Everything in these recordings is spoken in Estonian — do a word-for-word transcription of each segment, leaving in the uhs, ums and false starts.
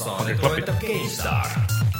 Saade toetab GameStar.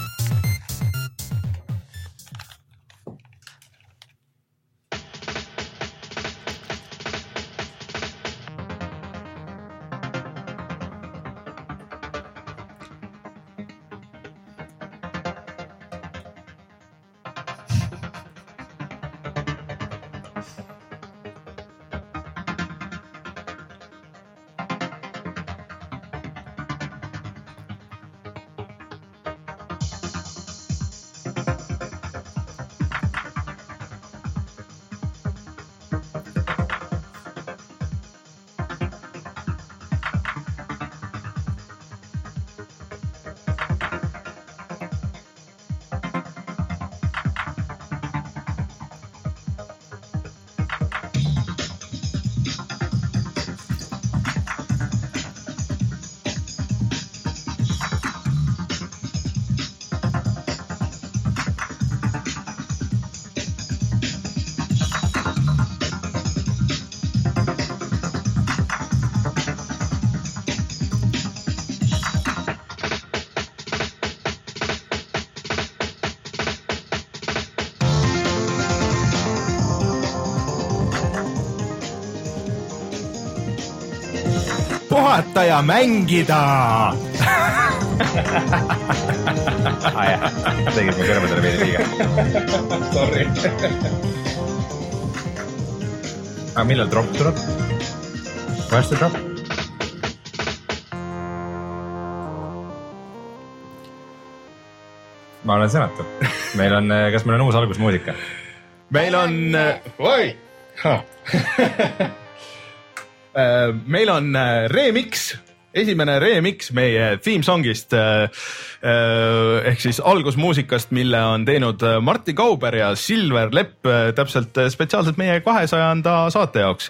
puhata ja mängida. Ah, jah, tegid mu kõrvadele veidi liiga. Sorry. Aga millal drop tuleb? Where's the drop? Ma olen sõnatu. Meil on, kas meil on uus algusmuusika? Meil on... Oi! Meil on remix, esimene remix meie theme songist ehk siis algusmuusikast, mille on teinud Martin Kauber ja Silver Lepp täpselt spetsiaalselt meie kahesajanda saate jaoks.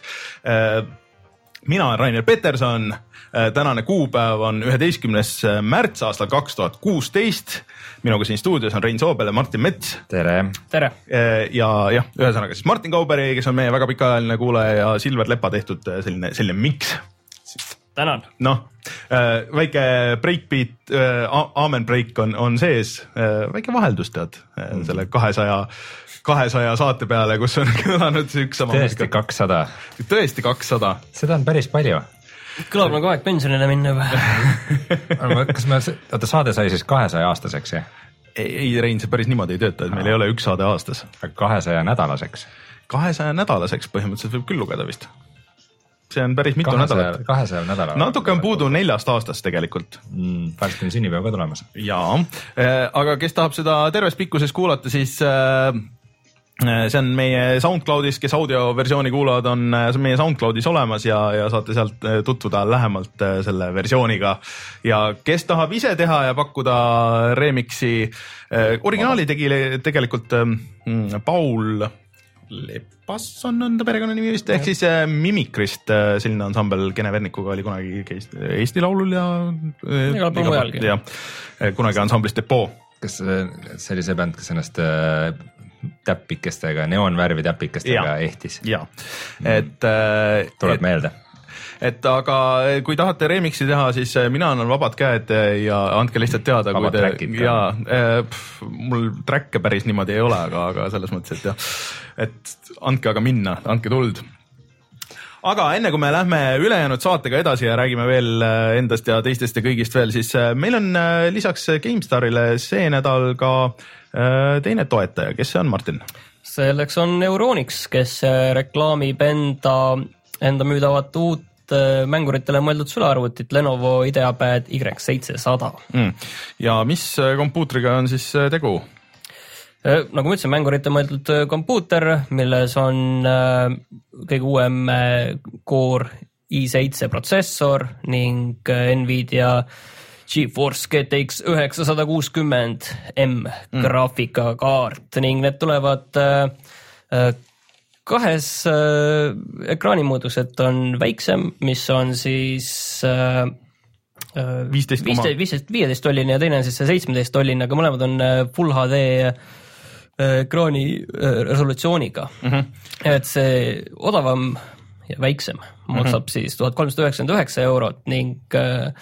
Mina olen Rainer Peterson, tänane kuupäev on üheteistkümnes märts aastal kaks tuhat kuusteist. Minuga siin stuudios on Rein Soobel ja Martin Mets. Tere. Tere. Ja jah, ühesõnaga siis Martin Kauberi, kes on meie väga pikaajaline kuulaja ja Silver Lepa tehtud selline, selline mix. Tänan. Noh, väike breakbeat, amen break on, on sees, väike vaheldus tead mm. selle kahesaja, kahesaja saate peale, kus on kõlanud üks sama tõesti kakssada. Tõesti kakssada. Seda on päris palju. Kõlab nagu aeg pensionile minna juba. Kas me, oota, saade sai siis kahesaja aastaseks, jah? Ei, ei, Rein, see päris niimoodi ei tööta, et meil ei ole üks saade aastas. kahesaja nädalaseks? kahesaja nädalaseks põhimõtteliselt võib küll lugeda vist. See on päris mitu kahesaja, nädalat. kahesaja nädala. Natuke on puudu neljast aastast tegelikult. Mm, Pärskin sünnipäev ka tulemas. Jaa, aga kes tahab seda terves pikkuses kuulata, siis... See on meie SoundCloudis, kes audioversiooni kuulavad, on, see on meie SoundCloudis olemas ja, ja saate sealt tutvuda lähemalt selle versiooniga. Ja kes tahab ise teha ja pakkuda remixi, originaali tegi tegelikult Paul Lepasson on ta perekonnanimi vist, ehk siis Mimikrist, selline ansambel Kene Vernikuga oli kunagi Eesti Laulul ja, ja kunagi ansamblist Depot. Kas see oli see bänd, kes ennast täppikestega, neoonvärvi täppikestega ehtis? Jaa, et... Tuleb et, meelde. Et aga kui tahate remixi teha, siis mina annan vabad käed ja andke lihtsalt teada. Vabad trackid ka. Jaa, pff, mul tracke päris niimoodi ei ole, aga, aga selles mõttes, et jah, et andke aga minna, andke tuld. Aga enne kui me lähme ülejäänud saatega edasi ja räägime veel endast ja teistest ja kõigist veel, siis meil on lisaks GameStarile see nädal ka teine toetaja. Kes see on, Martin? Selleks on Euronics, kes reklaamib enda, enda müüdavat uut mänguritele mõeldud sülearvutit Lenovo IdeaPad Y seitsesada. Mm. Ja mis kompuutriga on siis tegu? Nagu ma ütlesin, mängurite mõeldud kompuuter, milles on kõige uuem Core i seitse protsessor ning Nvidia GeForce G T X üheksasada kuuskümmend M mm. graafikakaart ning need tulevad kahes ekraanimuudus, et on väiksem, mis on siis viisteist, viieteist tolline ja teine on siis seitsmeteist tolline, aga mõlemad on Full H D ekraani resolutsiooniga. Mm-hmm. Et see odavam ja väiksem maksab mm-hmm. siis tuhat kolmsada üheksakümmend üheksa eurot ning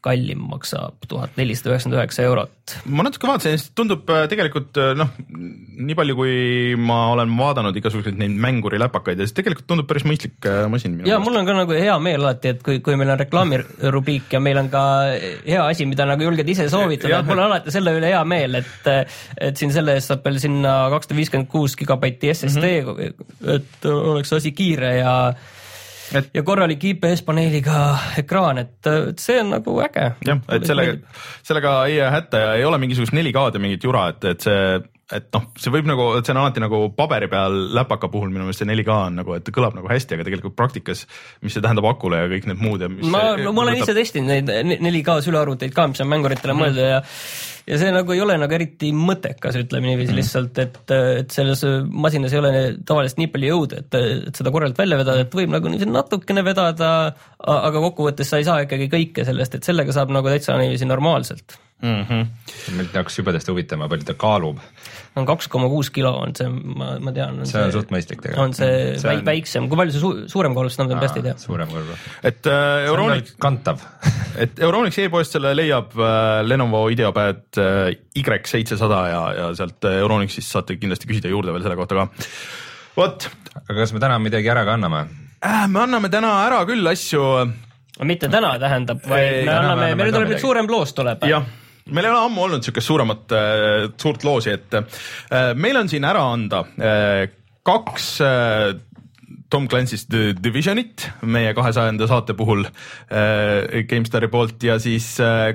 kallim maksab tuhat nelisada üheksakümmend üheksa eurot. Ma natuke vaatasin, tundub tegelikult noh, nii palju kui ma olen vaadanud igasuguseid neid mänguri läpakaid ja siis tegelikult tundub päris mõistlik masin. Ja mul on ka nagu hea meel alati, et kui, kui meil on reklaamirubriik ja meil on ka hea asi, mida nagu julged ise soovitada, et mul on alati selle üle hea meel, et, et siin selle eest saab veel sinna kakssada viiskümmend kuus gigabaiti S S D, mm-hmm. et oleks asi kiire ja et ja korralik I P S-paneeliga ekraan, et, et see on nagu äge. Jah, et sellega, sellega ei hätta ja ei ole mingisugust neli K-d ja mingit jura, et, et see et noh, see võib nagu, et see on alati nagu paberi peal läpaka puhul minu meelest see neli K on nagu, et kõlab nagu hästi, aga tegelikult praktikas, mis see tähendab akule ja kõik need muud ja mis ma, see, no, ma olen võtab... ise testinud neid neli K sülearvuteid ka, mis on mänguritele mm. mõelda ja ja see nagu ei ole nagu eriti mõttekas, ütleme niiviisi mm. lihtsalt, et, et selles masinas ei ole tavaliselt nii palju jõudu, et, et seda korralt välja vedada, et võib nagu natukene vedada, aga kokkuvõttes sa ei saa ikkagi kõike sellest, et sellega saab nagu täitsa niiviisi normaalselt. Mm-hmm. Meil tahaks juba täiesti huvitama, palju ta kaalub. On kaks koma kuus kilo on see, ma, ma tean. On see on see, suht mõistlik tegelikult. On see, see on... väiksem, kui palju see su suurem kaalub, seda on hästi tea. Suurem kaalub. Et uh, Euronics kantav. et Euronics e-poest selle leiab uh, Lenovo IdeaPad uh, Y seitsesada ja, ja sealt uh, Euronicsist saate kindlasti küsida juurde veel selle kohta ka. Vot. Aga kas me täna midagi ära ka anname? Äh, me anname täna ära küll asju. Mitte täna tähendab, vaid me anname, meil tuleb nüüd suurem loos tuleb. Jah. Meil ei ole ammu olnud niisugust suuremat äh, suurt loosi, et äh, meil on siin ära anda äh, kaks äh, Tom Clancy's The Divisionit meie kahesajanda saate puhul äh, GameStari poolt ja siis äh,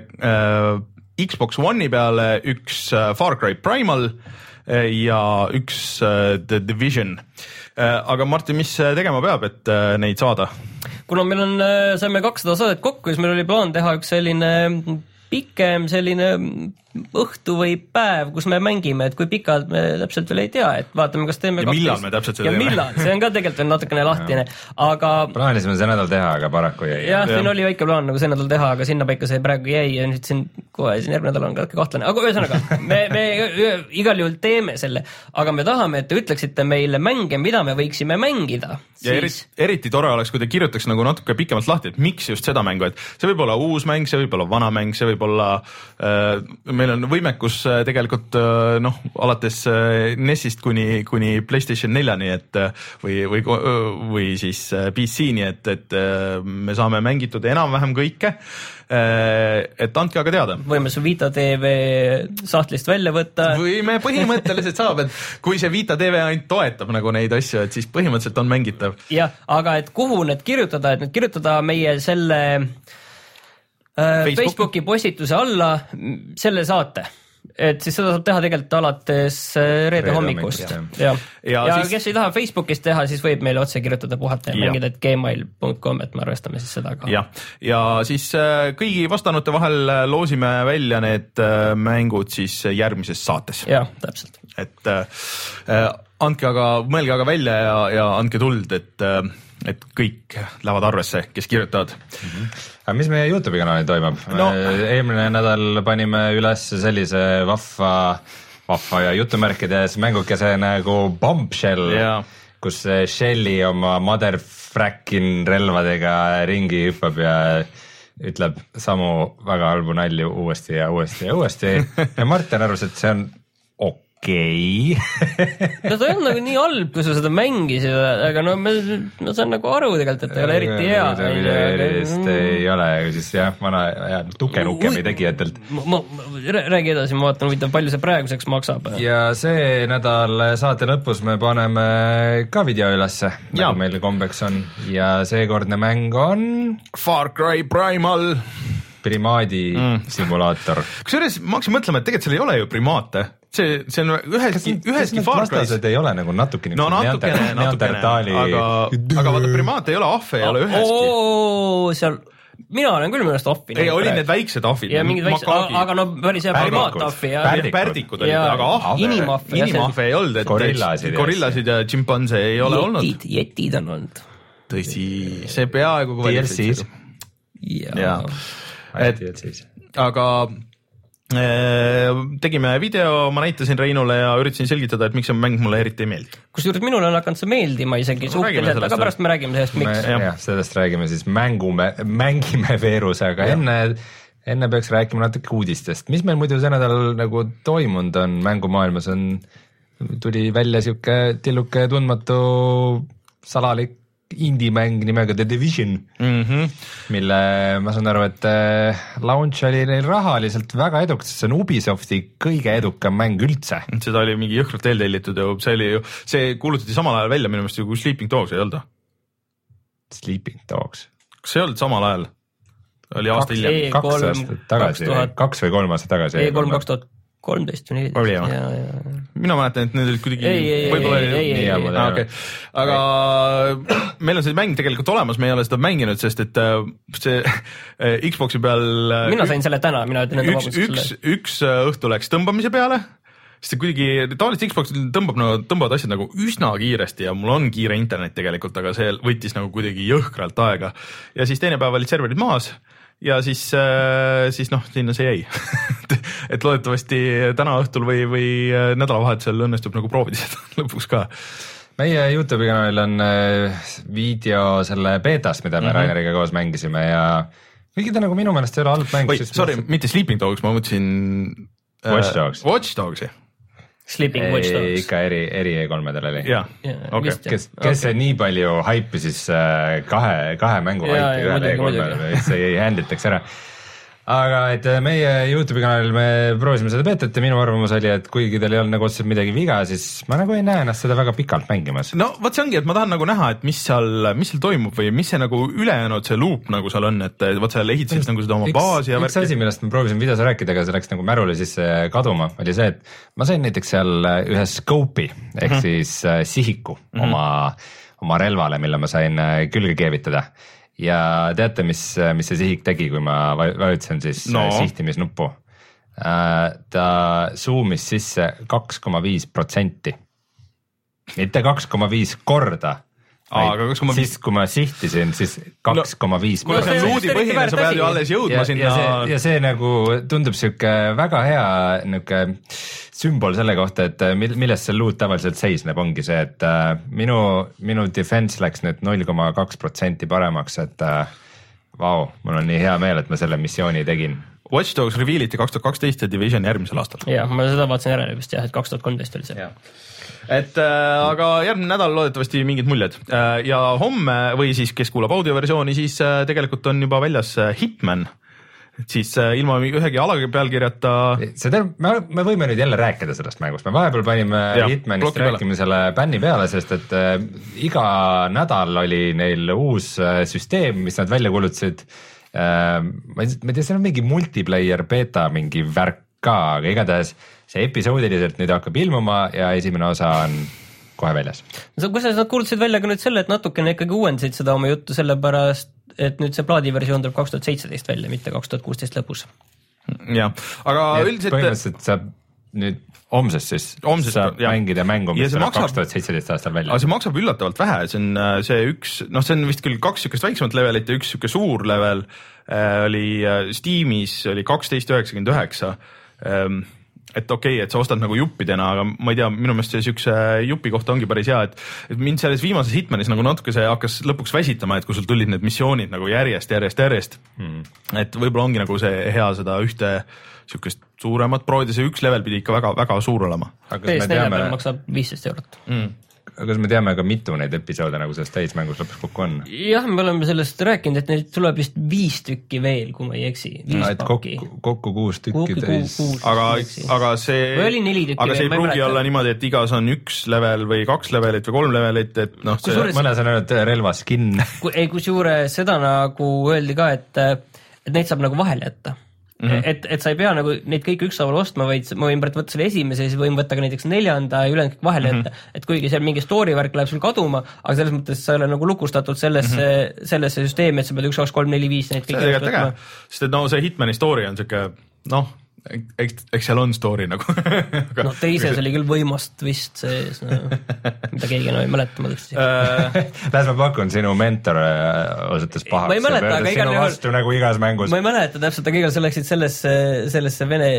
äh, Xbox One'i peale üks äh, Far Cry Primal äh, ja üks äh, The Division. Äh, aga Martin, mis tegema peab, et äh, neid saada? Kuna meil on, saime kakssada saadet kokku, siis meil oli plaan teha üks selline pikem selline õhtu või päev, kus me mängime, et kui pikalt me täpselt veel ei tea, et vaatame, kas teeme ja millal me täpselt seda ja teeme. Millal, see on ka tegelikult veel natukene lahtine, aga plaanisime see nädal teha, aga paraku jäi. jah, siin oli väike plaan nagu see nädal teha, aga sinna paika see praegu jäi ja nüüd siin kohe siin järgmine nädal on ka kahtlane, aga ühesõnaga me, me igal juhul teeme selle, aga me tahame, et te ütleksite meile mänge, mida me võiksime mängida. Ja siis... eriti, eriti tore oleks, kui te kirjutaks nagu natuke pikemalt lahti, et miks just seda mängu, et see võib olla uus mäng, see võib olla vana mäng, see võib olla äh, meil on võimekus äh, tegelikult äh, noh, alates äh, N E S-ist kuni, kuni PlayStation neljani, et äh, või, või, või siis äh, P C-ni, et, et äh, me saame mängitud enam-vähem kõike, äh, et andke aga teada. Võime su Vita T V sahtlist välja võtta. Võime põhimõtteliselt saab, et kui see Vita T V ainult toetab nagu neid asju, et siis põhimõtteliselt on mängitav. jah, aga et kuhu need kirjutada, et need kirjutada meie selle Facebook. Facebooki postituse alla selle saate, et siis seda saab teha tegelikult alates reede, reede hommikust. Ja, ja. ja, ja siis... kes ei taha Facebookist teha, siis võib meile otse kirjutada puhata ja mängida gmail punkt com, et me arvestame siis seda ka. Ja, ja siis kõigi vastanute vahel loosime välja need mängud siis järgmises saates. Jah, täpselt. Et äh, andke aga, mõelge aga välja ja, ja andke tuld, et, et kõik lähevad arvesse, kes kirjutavad. Mm-hmm. Aga mis meie YouTube'i kanalil toimub? No. Eelmine nädal panime üles sellise vahva, vahva ja jutumärkides mängukese nagu Bombshell, yeah. kus Shelly oma motherfracking relvadega ringi hüppab ja ütleb samu väga halbu nalju uuesti ja uuesti ja uuesti. Ja Martin arvas, et see on ok. okei okay. no ta on nagu nii halb, kui sa seda mängisid, aga no ma, ma saan nagu aru tegelikult, et ta ei ole eriti hea. Erist ei ole, siis jah, vana ja, tukenukemi tegijatelt. Ma, ma, räägi edasi, ma vaatan, huvitav, palju see praeguseks maksab. Ja see nädal saate lõpus me paneme ka video ülesse, nagu meil kombeks on. Ja seekordne mäng on Far Cry Primal primaadi mm. simulaator. Kusjuures ma hakkasin mõtlema, et tegelikult seal ei ole ju primaate. See, see on üheski, üheski Far Cry's. Ei ole nagu natuke no natukene, natukene, aga, aga vaata primaat ei ole ahve, ei ole üheski. Oo, seal, mina olen küll mõnest ahvi. Ei, oli need väiksed ahvid. Ja mingid väiksed, aga no päris hea primaat ahvi. Pärdikud olid, aga ahve. Inimahve. Inimahve ei olnud, et gorillasid, gorillasid ja chimpanse ei ole jetid, olnud. Jetid on olnud. Tõsi, see peaaegu D L C-s. Ja, et, aga tegime video, ma näitasin Reinule ja üritasin selgitada, et miks see mäng mulle eriti ei meeldi. Kusjuures minule on hakanud see meeldima isegi no, suhteliselt, aga pärast me räägime sellest, miks. Me, jah, sellest räägime siis mängume, mängime veeruse, aga ja. enne enne peaks rääkima natuke uudistest, mis meil muidu see nädal nagu toimunud on mängumaailmas, on, tuli välja siuke tilluke tundmatu salalik indie-mäng nimega The Division mm, -hmm. mille ma saan aru, et launch oli neil rahaliselt väga edukas, see on Ubisofti kõige edukam mäng üldse. Seda oli mingi jõhkralt eeltellitud ja see oli ju, see kuulutati samal ajal välja minu meelest ju kui Sleeping Dogs ei olnud. Sleeping Dogs? Kas see ei olnud samal ajal? Oli aasta hiljem. Kaks aastat tagasi, kaks või kolm aastat tagasi. E kolm kaks tuhat kolmteist või neliteist. Mina mäletan, et need olid kuidagi võib-olla oli okay. Aga meil on see mäng tegelikult olemas, me ei ole seda mänginud, sest et see Xboxi peal mina sain selle täna, mina ütlen üks, üks, üks õhtu läks tõmbamise peale, sest kuidagi tavaliselt Xbox tõmbab nagu, tõmbavad asjad nagu üsna kiiresti ja mul on kiire internet tegelikult, aga see võttis nagu kuidagi jõhkralt aega ja siis teine päev olid serverid maas ja siis, siis noh, sinna see jäi et loodetavasti täna õhtul või, või nädalavahetusel õnnestub nagu proovida seda lõpuks ka. Meie YouTube'i kanalil on video selle beetast, mida me mm -hmm. Raineriga koos mängisime ja kuigi ta nagu minu meelest ei ole halb mäng. Oi, sorry, mõtlesin... mitte Sleeping Dogs, ma mõtlesin Watch Dogs. Watch Dogsi. Sleeping ei, Watch Dogs. Ikka eri, eri E kolmedel oli. Jah, okay. Kes, kes okay. nii palju haipi siis kahe, kahe mängu haipi ühele E kolmele, see ei handitaks ära. Aga et meie YouTube'i kanalil me proovisime seda beetat ja minu arvamus oli, et kuigi teil ei olnud nagu otseselt midagi viga, siis ma nagu ei näe ennast seda väga pikalt mängimas. No võt see ongi, et ma tahan nagu näha, et mis seal, mis seal toimub või mis see nagu ülejäänud see loop nagu seal on, et võt seal ehitasid nagu seda oma üks, baasi ja üks värki. Asi, millest ma proovisin videos rääkida, aga see läks nagu märule sisse kaduma, oli see, et ma sain näiteks seal ühe scope'i ehk mm -hmm. siis sihiku mm -hmm. oma, oma relvale, mille ma sain külge keevitada. Ja teate, mis, mis see sihik tegi, kui ma vajutasin siis no. sihtimisnuppu? Ta zoomis sisse kaks koma viis protsenti. Mitte kaks koma viis korda. Aga siis kui ma sihtisin, siis kaks koma viis protsenti. Kui see on luudi põhine, sa pead ju alles jõudma ja, sinna. Ja see, ja see nagu tundub siuke väga hea niuke sümbol selle kohta, et millest see loot tavaliselt seisneb, ongi see, et minu, minu defense läks nüüd null koma kaks protsenti paremaks, et vau, mul on nii hea meel, et ma selle missiooni tegin. Watch Dogs revealiti kaks tuhat kaksteist ja Division järgmisel aastal. Jah, ma seda vaatasin järele vist jah, et kaks tuhat kolmteist oli see. Et äh, aga järgmine nädal loodetavasti mingid muljed äh, ja homme või siis kes kuulab audioversiooni, siis äh, tegelikult on juba väljas äh, Hitman. Et siis äh, ilma ühegi alapealkirjata. Seda, me, me võime nüüd jälle rääkida sellest mängust, me vahepeal panime ja, Hitmanist rääkimisele bänni peale, sest et äh, iga nädal oli neil uus äh, süsteem, mis nad välja kuulutasid. Äh, ma ei tea, see on mingi multiplayer beta mingi värk ka, aga igatahes see episoodiliselt nüüd hakkab ilmuma ja esimene osa on kohe väljas. Kuidas nad kuulutasid välja ka nüüd selle, et natukene ikkagi uuendasid seda oma juttu sellepärast, et nüüd see plaadiversioon tuleb kaks tuhat seitseteist välja, mitte kaks tuhat kuusteist lõpus. Jah, aga ja üldiselt põhimõtteliselt saab nüüd homsest siis homsest, saab jah. mängida mängu, mis tuleb kaks tuhat seitseteist aastal välja. Aga see maksab üllatavalt vähe, see on see üks, noh see on vist küll kaks sükest väiksemat levelit ja üks süke suur level äh, oli Steamis oli kaksteist üheksakümmend üheksa ähm, et okei okay,, et sa ostad nagu juppidena, aga ma ei tea, minu meelest see sükse jupi kohta ongi päris hea, et, et mind selles viimases Hitmanis nagu natuke see hakkas lõpuks väsitama, et kui sul tulid need missioonid nagu järjest, järjest, järjest hmm. et võib-olla ongi nagu see hea seda ühte sükest suuremat proovida, see üks level pidi ikka väga, väga suur olema. P S neli peal maksab viisteist eurot. Mm. Aga kas me teame ka mitu neid episoode nagu sellest täismängus lõpuks kokku on? Jah, me oleme sellest rääkinud, et neid tuleb vist viis tükki veel, kui ma ei eksi. No, kokku, kokku kuus tükki täis. Aga, aga see, aga see ei pruugi olla niimoodi, et igas on üks level või kaks levelit või kolm levelit, et noh, see suures... mõnes on öelnud relvaskin. Ei, kui suure seda nagu öeldi ka, et, et neid saab nagu vahele jätta. Mm -hmm. et, et sa ei pea nagu neid kõik ükshaaval ostma, vaid ma võin võtta selle esimese, siis võin võtta ka näiteks neljanda ja ülejäänud kõik vahele jätta, mm -hmm. et kuigi seal mingi story värk läheb sul kaduma, aga selles mõttes sa ei ole nagu lukustatud sellesse, mm -hmm. sellesse süsteemi, et sa pead üks, kaks, kolm, neli, viis neid kõik see võtma. Sest et no see Hitmani story on siuke, noh, eks, eks seal on story nagu aga... no teises oli küll võimast vist sees, no, mida keegi enam ei mäleta, ma tõesti Läs ma pakun, sinu mentor osutus pahaks ja pöördas sinu vastu nagu igas mängus. Ma ei mäleta täpselt, aga igal sa läksid sellesse, sellesse vene,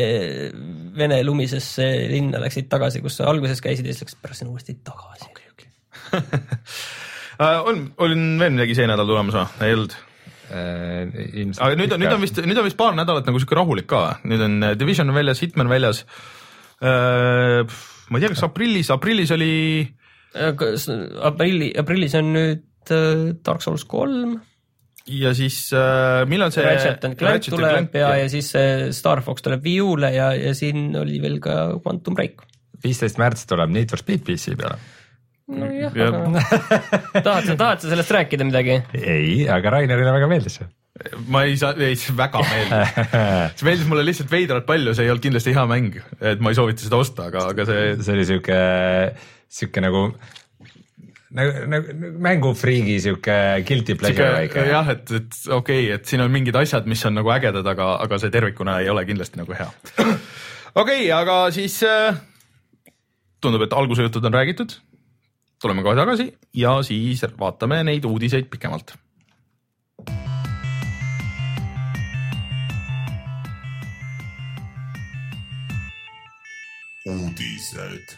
vene lumisesse linna läksid tagasi, kus sa alguses käisid ja siis läksid pärast sinna uuesti tagasi. Okay, okay. on, olin veel midagi see nädal tulemas või? Ei olnud? Ilmselt aga nüüd on, nüüd on vist, nüüd on vist paar nädalat nagu siuke rahulik ka, nüüd on Division on väljas, Hitman väljas. Ma ei tea, kas aprillis, aprillis oli. Aprilli, aprillis on nüüd Dark Souls kolm. Ja siis millal see Ratchet and Clank Ratchet tuleb Clank, ja, ja siis Star Fox tuleb Wii U'le ja, ja siin oli veel ka Quantum Break. viisteist märts tuleb Need for Speed P C peale. No jah, aga tahad sa, tahad sa sellest rääkida midagi? Ei, aga Rainerile väga meeldis see. Ma ei saa, ei, see väga meeldis. See meeldis mulle lihtsalt veidralt palju, see ei olnud kindlasti hea mäng, et ma ei soovita seda osta, aga, aga see... See oli siuke, siuke nagu, nagu, nagu mängufriigi siuke guilty pleasure väike. Jah, et, et okei, okay, et siin on mingid asjad, mis on nagu ägedad, aga, aga see tervikuna ei ole kindlasti nagu hea. Okei, okay, aga siis tundub, et alguse jutud on räägitud. Tuleme kohe tagasi ja siis vaatame neid uudiseid pikemalt. Uudised.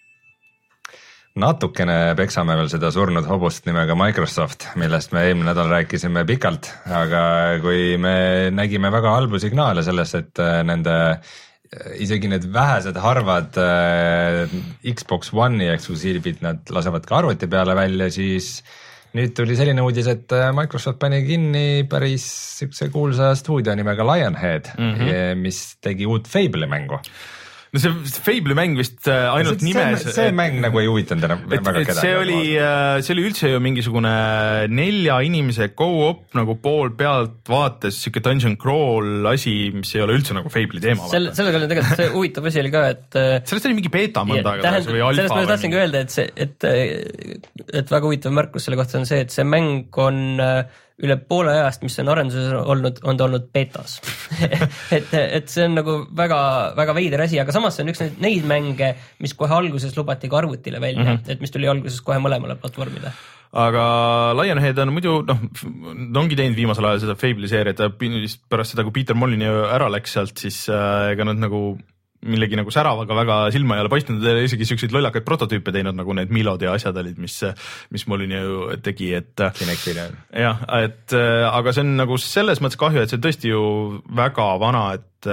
Natukene peksame veel seda surnud hobust nimega Microsoft, millest me eelmine nädal rääkisime pikalt, aga kui me nägime väga halbu signaale sellest, et nende isegi need vähesed harvad äh, Xbox One'i eksklusiivid nad lasevad ka arvuti peale välja, siis nüüd tuli selline uudis, et Microsoft pani kinni päris siukse kuulsa stuudio nimega Lionhead, mm-hmm. mis tegi uut Fable'i mängu. No see Fable'i mäng vist ainult see, nimes. See, see et, mäng nagu ei huvitanud enam väga kedagi. See oli, see oli üldse ju mingisugune nelja inimese go-op nagu pool pealt vaates, siuke dungeon crawl asi, mis ei ole üldse nagu Fable'i teema. Sel, sellega oli tegelikult see huvitav asi oli ka, et sellest oli mingi beta mõnda aega tähend, või alfa. Sellest ma tahtsingi öelda, et, see, et, et väga huvitav märkus selle kohta on see, et see mäng on üle poole ajast, mis on arenduses olnud, on ta olnud betas. et, et see on nagu väga, väga veider asi, aga samas see on üks neid mänge, mis kohe alguses lubati ka arvutile välja, mm-hmm. et mis tuli alguses kohe mõlemale platvormile. Aga Lionhead on muidu, noh, ongi teinud viimasel ajal seda Fable'i seeriat ja pärast seda, kui Peter Molyneux ära läks sealt, siis ega nad nagu millegi nagu säravaga väga silma ei ole paistnud, isegi siukseid lollakaid prototüüpe teinud, nagu need Milod ja asjad olid, mis, mis Molyneux tegi, et jah, et aga see on nagu selles mõttes kahju, et see on tõesti ju väga vana, et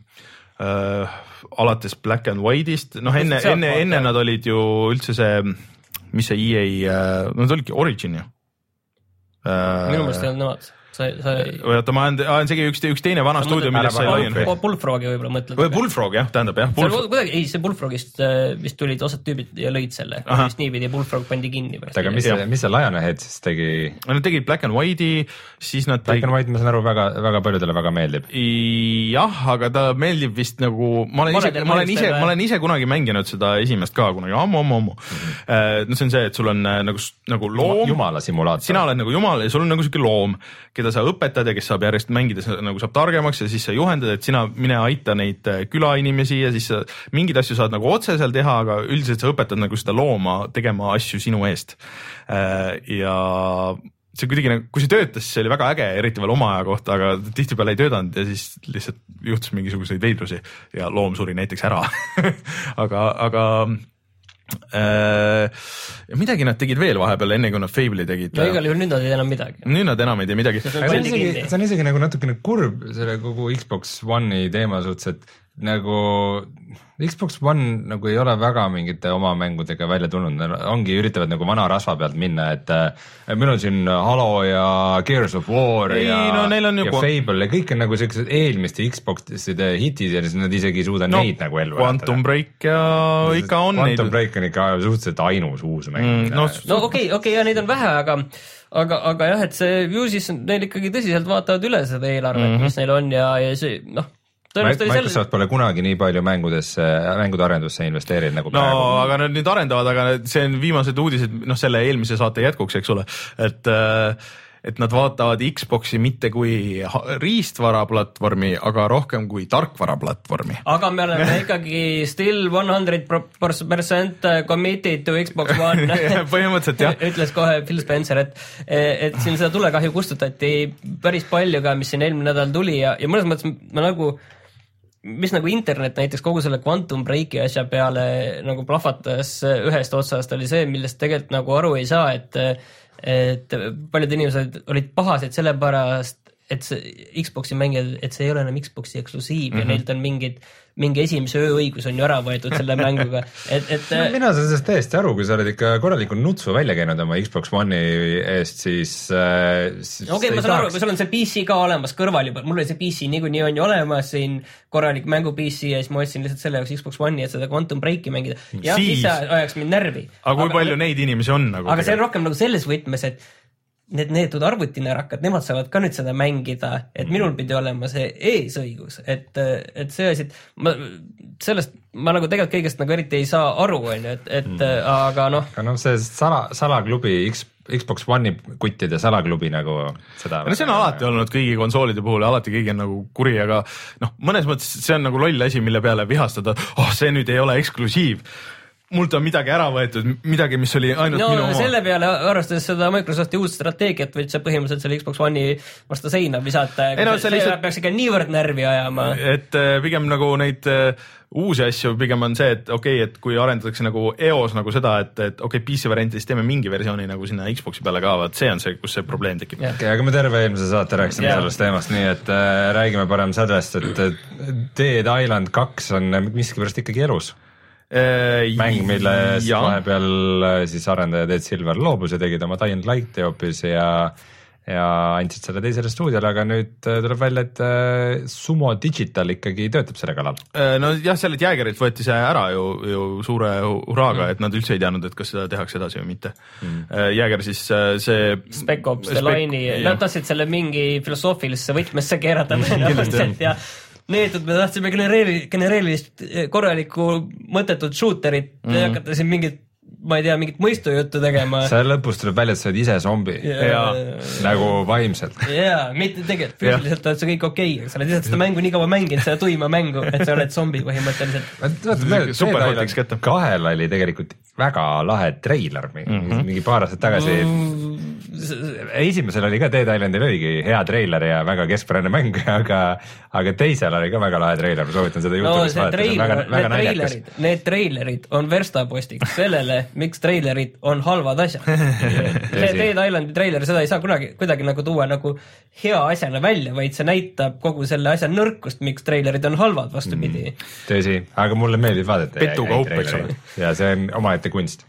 äh, alates Black and White'ist, noh enne, enne, enne nad olid ju üldse see, mis see E A, no nad olidki Origin ju. Minu mõelest ei olnud nemad. Oota, ma olen segi üks, üks teine vana stuudio, millest sai Lionhead. Bullfrogi võib-olla mõtled. Või Bullfrog, jah, tähendab, jah. Bullfrog. Kuidagi, ei, see Bullfrogist vist tulid osad tüübid ja lõid selle. Vist niipidi ja Bullfrog pandi kinni. Aga mis see, mis see Lionhead siis tegi? Nad tegid Black and White'i, siis nad Black tegi... and White, ma saan aru, väga, väga paljudele väga meeldib. Jah, aga ta meeldib vist nagu, ma olen ise, ma olen ise, ma olen ise kunagi mänginud seda esimest ka kunagi, ammu, ammu, ammu. No see on see, et sul on nagu, nagu loom. Jumala simulaator. Sina oled nagu jumal ja sul on nagu siuke loom, keda sa õpetad ja kes saab järjest mängides nagu saab targemaks ja siis sa juhendad, et sina mine aita neid külainimesi ja siis sa mingid asju saad nagu otse seal teha, aga üldiselt sa õpetad nagu seda looma tegema asju sinu eest. Ja see kuidagi, kui see töötas, siis see oli väga äge, eriti veel oma aja kohta, aga tihtipeale ei töötanud ja siis lihtsalt juhtus mingisuguseid veidrusi ja loom suri näiteks ära. aga, aga ja midagi nad tegid veel vahepeal, enne kui nad Fable'i tegid. Ja igal juhul nüüd nad ei enam midagi. Nüüd nad enam ei tee midagi. See on isegi, see on isegi nagu natukene kurb selle kogu Xbox One'i teema suhtes, et nagu Xbox One nagu ei ole väga mingite oma mängudega välja tulnud, ongi üritavad nagu vana rasva pealt minna, et meil on siin Halo ja Gears of War ei, ja, no, ja nagu... Fable ja kõik on nagu sellised eelmiste Xbox'ide hitid ja nad isegi ei suuda no, neid nagu ellu Quantum Break ja ikka on Quantum neid... Break on ikka suhteliselt ainus uus mäng. Mm, no okei no, okay, okay, ja neid on vähe, aga aga, aga jah, et see Viewsis neil ikkagi tõsiselt vaatavad üle seda eelarvet, mm-hmm. mis neil on ja, ja see noh Microsoft selle... pole kunagi nii palju mängudesse, mängude arendusse investeerinud nagu no, praegu. Aga nad nüüd arendavad, aga see on viimased uudised, noh selle eelmise saate jätkuks, eks ole, et, et nad vaatavad Xboxi mitte kui riistvara platvormi, aga rohkem kui tarkvara platvormi. Aga me oleme ikkagi still one hundred percent committed to Xbox One. Põhimõtteliselt jah. Ütles kohe Phil Spencer, et, et siin seda tulekahju kustutati päris palju ka, mis siin eelmine nädal tuli ja, ja mõnes mõttes ma nagu mis nagu internet näiteks kogu selle Quantum Breaki asja peale nagu plahvatas ühest otsast oli see, millest tegelikult nagu aru ei saa, et et paljud inimesed olid pahased sellepärast, et see Xboxi mängijad, et see ei ole enam Xboxi eksklusiiv mm-hmm. ja neilt on mingid mingi esimese ööõigus on ju ära võetud selle mänguga. Et, et, no, mina saan sellest täiesti aru, kui sa oled ikka korraliku nutsu välja käinud oma Xbox One'i eest, siis... siis okei, okay, ma saan aru, kui sul on see P C ka olemas kõrval juba, mul oli see P C niikuinii on ju olemas siin korralik mängu P C ja siis ma ostsin lihtsalt selle jaoks Xbox One'i, et seda Quantum Breaki mängida. Ja siis, siis see ajaks mind närvi. Aga kui aga, palju neid inimesi on? Nagu aga see on rohkem nagu selles võtmes, et need neetud arvutinärakad, nemad saavad ka nüüd seda mängida, et minul pidi olema see eesõigus, et, et see asi, et ma sellest, ma nagu tegelikult kõigest nagu eriti ei saa aru, on ju, et, et mm. aga noh. Aga noh, see sala, salaklubi, X, Xbox One'i kuttide salaklubi nagu seda. No see on alati olnud kõigi konsoolide puhul, alati kõigi on nagu kuri, aga noh, mõnes mõttes see on nagu loll asi, mille peale vihastada, oh see nüüd ei ole eksklusiiv. Mult on midagi ära võetud, midagi, mis oli ainult no, minu oma. Selle peale, arvestades seda Microsofti uut strateegiat, võid sa põhimõtteliselt selle Xbox One'i vastu seina visata. Ei, no, see lihtsalt... peaks ikka niivõrd närvi ajama. Et pigem nagu neid uusi asju, pigem on see, et okei, okay, et kui arendatakse nagu E O S nagu seda, et, et okei, okay, P C variantis teeme mingi versiooni nagu sinna Xboxi peale ka, vaat see on see, kus see probleem tekib. Yeah. Okay, aga me terve eelmise saate rääkisime yeah. sellest teemast, nii et äh, räägime parem sellest, et, et Dead Island kaks on miskipärast ikkagi elus. Mäng, milles vahepeal siis arendaja Dead Silver loobus ja tegid oma Dying Light'i hoopis ja, ja andsid selle teisele stuudiole, aga nüüd tuleb välja, et Sumo Digital ikkagi töötab selle kalal. No jah, sellelt Jägerilt võeti see ära ju, ju suure hurraaga, mm. et nad üldse ei teadnud, et kas seda tehakse edasi või mitte. Mm. Jäger siis see... Spec Ops, The Line'i, nad tahtsid selle mingi filosoofilisse võtmesse keerata ja neetud, me tahtsime genereeri, genereerilist korralikku mõttetut shooterit mm. ja hakata siin mingit, ma ei tea, mingit mõistujuttu tegema. See lõpus tuleb välja, et sa oled ise zombi ja, ja, nagu vaimselt. Jaa, mitte tegelikult, füüsiliselt oled sa kõik okei, okay, sa oled lihtsalt seda mängu nii kaua mänginud, seda tuima mängu, et sa oled zombi põhimõtteliselt. Vaata, kahel oli tegelikult väga lahe treiler mingi, mm -hmm. mingi paar aastat tagasi mm. esimesel oli ka Dead Islandil oligi hea treiler ja väga keskpärane mäng, aga, aga teisel oli ka väga lahe treiler, ma soovitan seda YouTube'is no, vaadata, see on väga, väga naljakas. Need treilerid on verstapostik sellele, miks treilerid on halvad asjad. see Dead Islandi treiler, seda ei saa kunagi, kuidagi nagu tuua nagu hea asjana välja, vaid see näitab kogu selle asja nõrkust, miks treilerid on halvad, vastupidi. Mm. Tõsi, aga mulle meeldib vaadata. Petukaup, eks ole. Ja see on omaette kunst.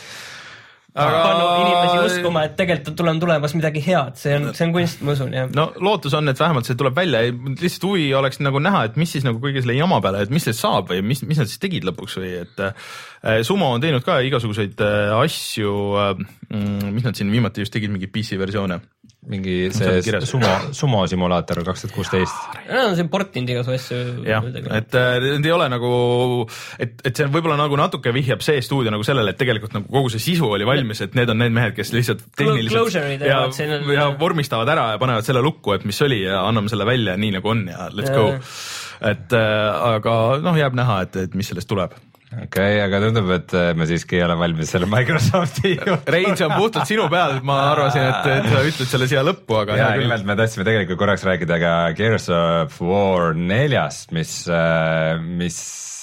Aga... pannu inimesi uskuma, et tegelikult tuleb tulemas midagi head, see on, see on kunst, ma usun, jah. No lootus on, et vähemalt see tuleb välja, lihtsalt huvi oleks nagu näha, et mis siis nagu kõige selle jama peale, et mis see saab või mis, mis nad siis tegid lõpuks või, et äh, Sumo on teinud ka igasuguseid äh, asju äh,, mis nad siin viimati just tegid, mingi P C versioone. Mingi see sumo, sumo simulaator kaks tuhat kuusteist. Nad on siin portinud igasu asju. jah, et need ei ole nagu, et, et see võib-olla nagu natuke vihjab see stuudio nagu sellele, et tegelikult nagu kogu see sisu oli valmis, et need on need mehed, kes lihtsalt tehniliselt ja, ja vormistavad ära ja panevad selle lukku, et mis oli ja anname selle välja nii nagu on ja let's go. Et aga noh, jääb näha, et, et mis sellest tuleb. okei okay,, aga tundub, et me siiski ei ole valmis selle Microsofti juurde. Rein, see on puhtalt sinu peal, ma arvasin, et, et sa ütled selle siia lõppu, aga ja, nimelt me tahtsime tegelikult korraks rääkida ka Gears of War neljast, mis, mis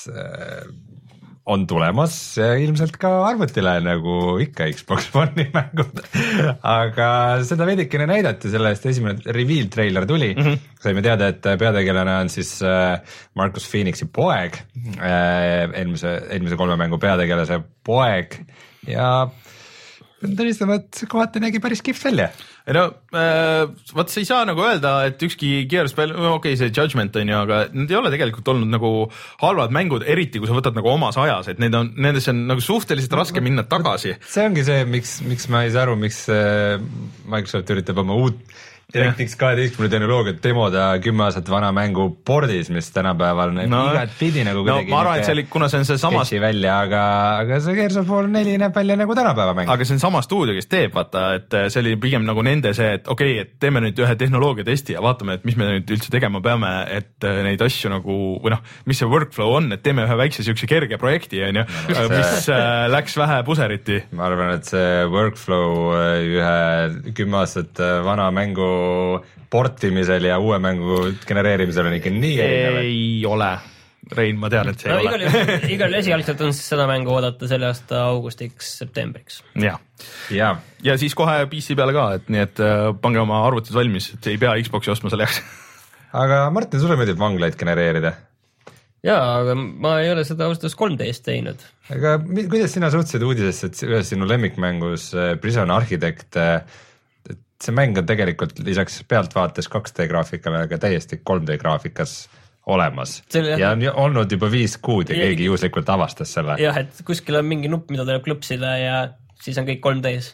on tulemas ilmselt ka arvutile, nagu ikka Xbox One'i mängud. aga seda veidikene näidati, sellest esimene reveal trailer tuli. Mm -hmm. saime teada, et peategelane on siis Marcus Phoenixi poeg, eelmise, eelmise kolme mängu peategelase poeg ja tõlistama, et kohati nägi päris kihvt välja. No äh, vaat sa ei saa nagu öelda, et ükski Gears peal, okei okay, see Judgment on ju, aga need ei ole tegelikult olnud nagu halvad mängud, eriti kui sa võtad nagu omas ajas, et need on, nendes on nagu suhteliselt raske minna tagasi. See ongi see, miks, miks ma ei saa aru, miks Microsoft üritab oma uut DirectX kaheteistkümne tehnoloogiat demoda kümme aastat vana mängu pordis, mis tänapäeval näeb no, igat pidi nagu no, ma arvan, et see oli, kuna see on see sama välja, aga, aga see Gears of War neli näeb välja nagu tänapäeva mäng. Aga see on sama stuudio, kes teeb, vaata, et see oli pigem nagu nende see, et okei okay,, et teeme nüüd ühe tehnoloogia testi ja vaatame, et mis me nüüd üldse tegema peame, et neid asju nagu, või noh, mis see workflow on, et teeme ühe väikse siukse kerge projekti, on ju, no, mis äh, läks vähe puseriti. Ma arvan, et see workflow ühe kümme aastat vana mängu portimisel ja uue mängu genereerimisel on ikka nii erinev. Ei ole. Rein, ma tean, et see no, ei igal, ole. igal esialgselt on siis seda mängu oodata selle aasta augustiks, septembriks. Ja. Ja. ja siis kohe P C peale ka, et nii et pange oma arvutid valmis, et ei pea Xbox'i ostma selle jaoks. Aga Martin, sulle meeldib vanglaid genereerida? Jaa, aga ma ei ole seda ausalt kolm D-st teinud. Aga kuidas sina suhtlesid uudisest, et ühes sinu lemmikmängus Prison Architect, et see mäng on tegelikult lisaks pealtvaates kaks D graafikale, aga täiesti kolm D graafikas olemas. Selle, ja on olnud juba viis kuud ja, ja keegi juhuslikult avastas selle. Jah, et kuskil on mingi nupp, mida tuleb klõpsida ja siis on kõik kolm D-s.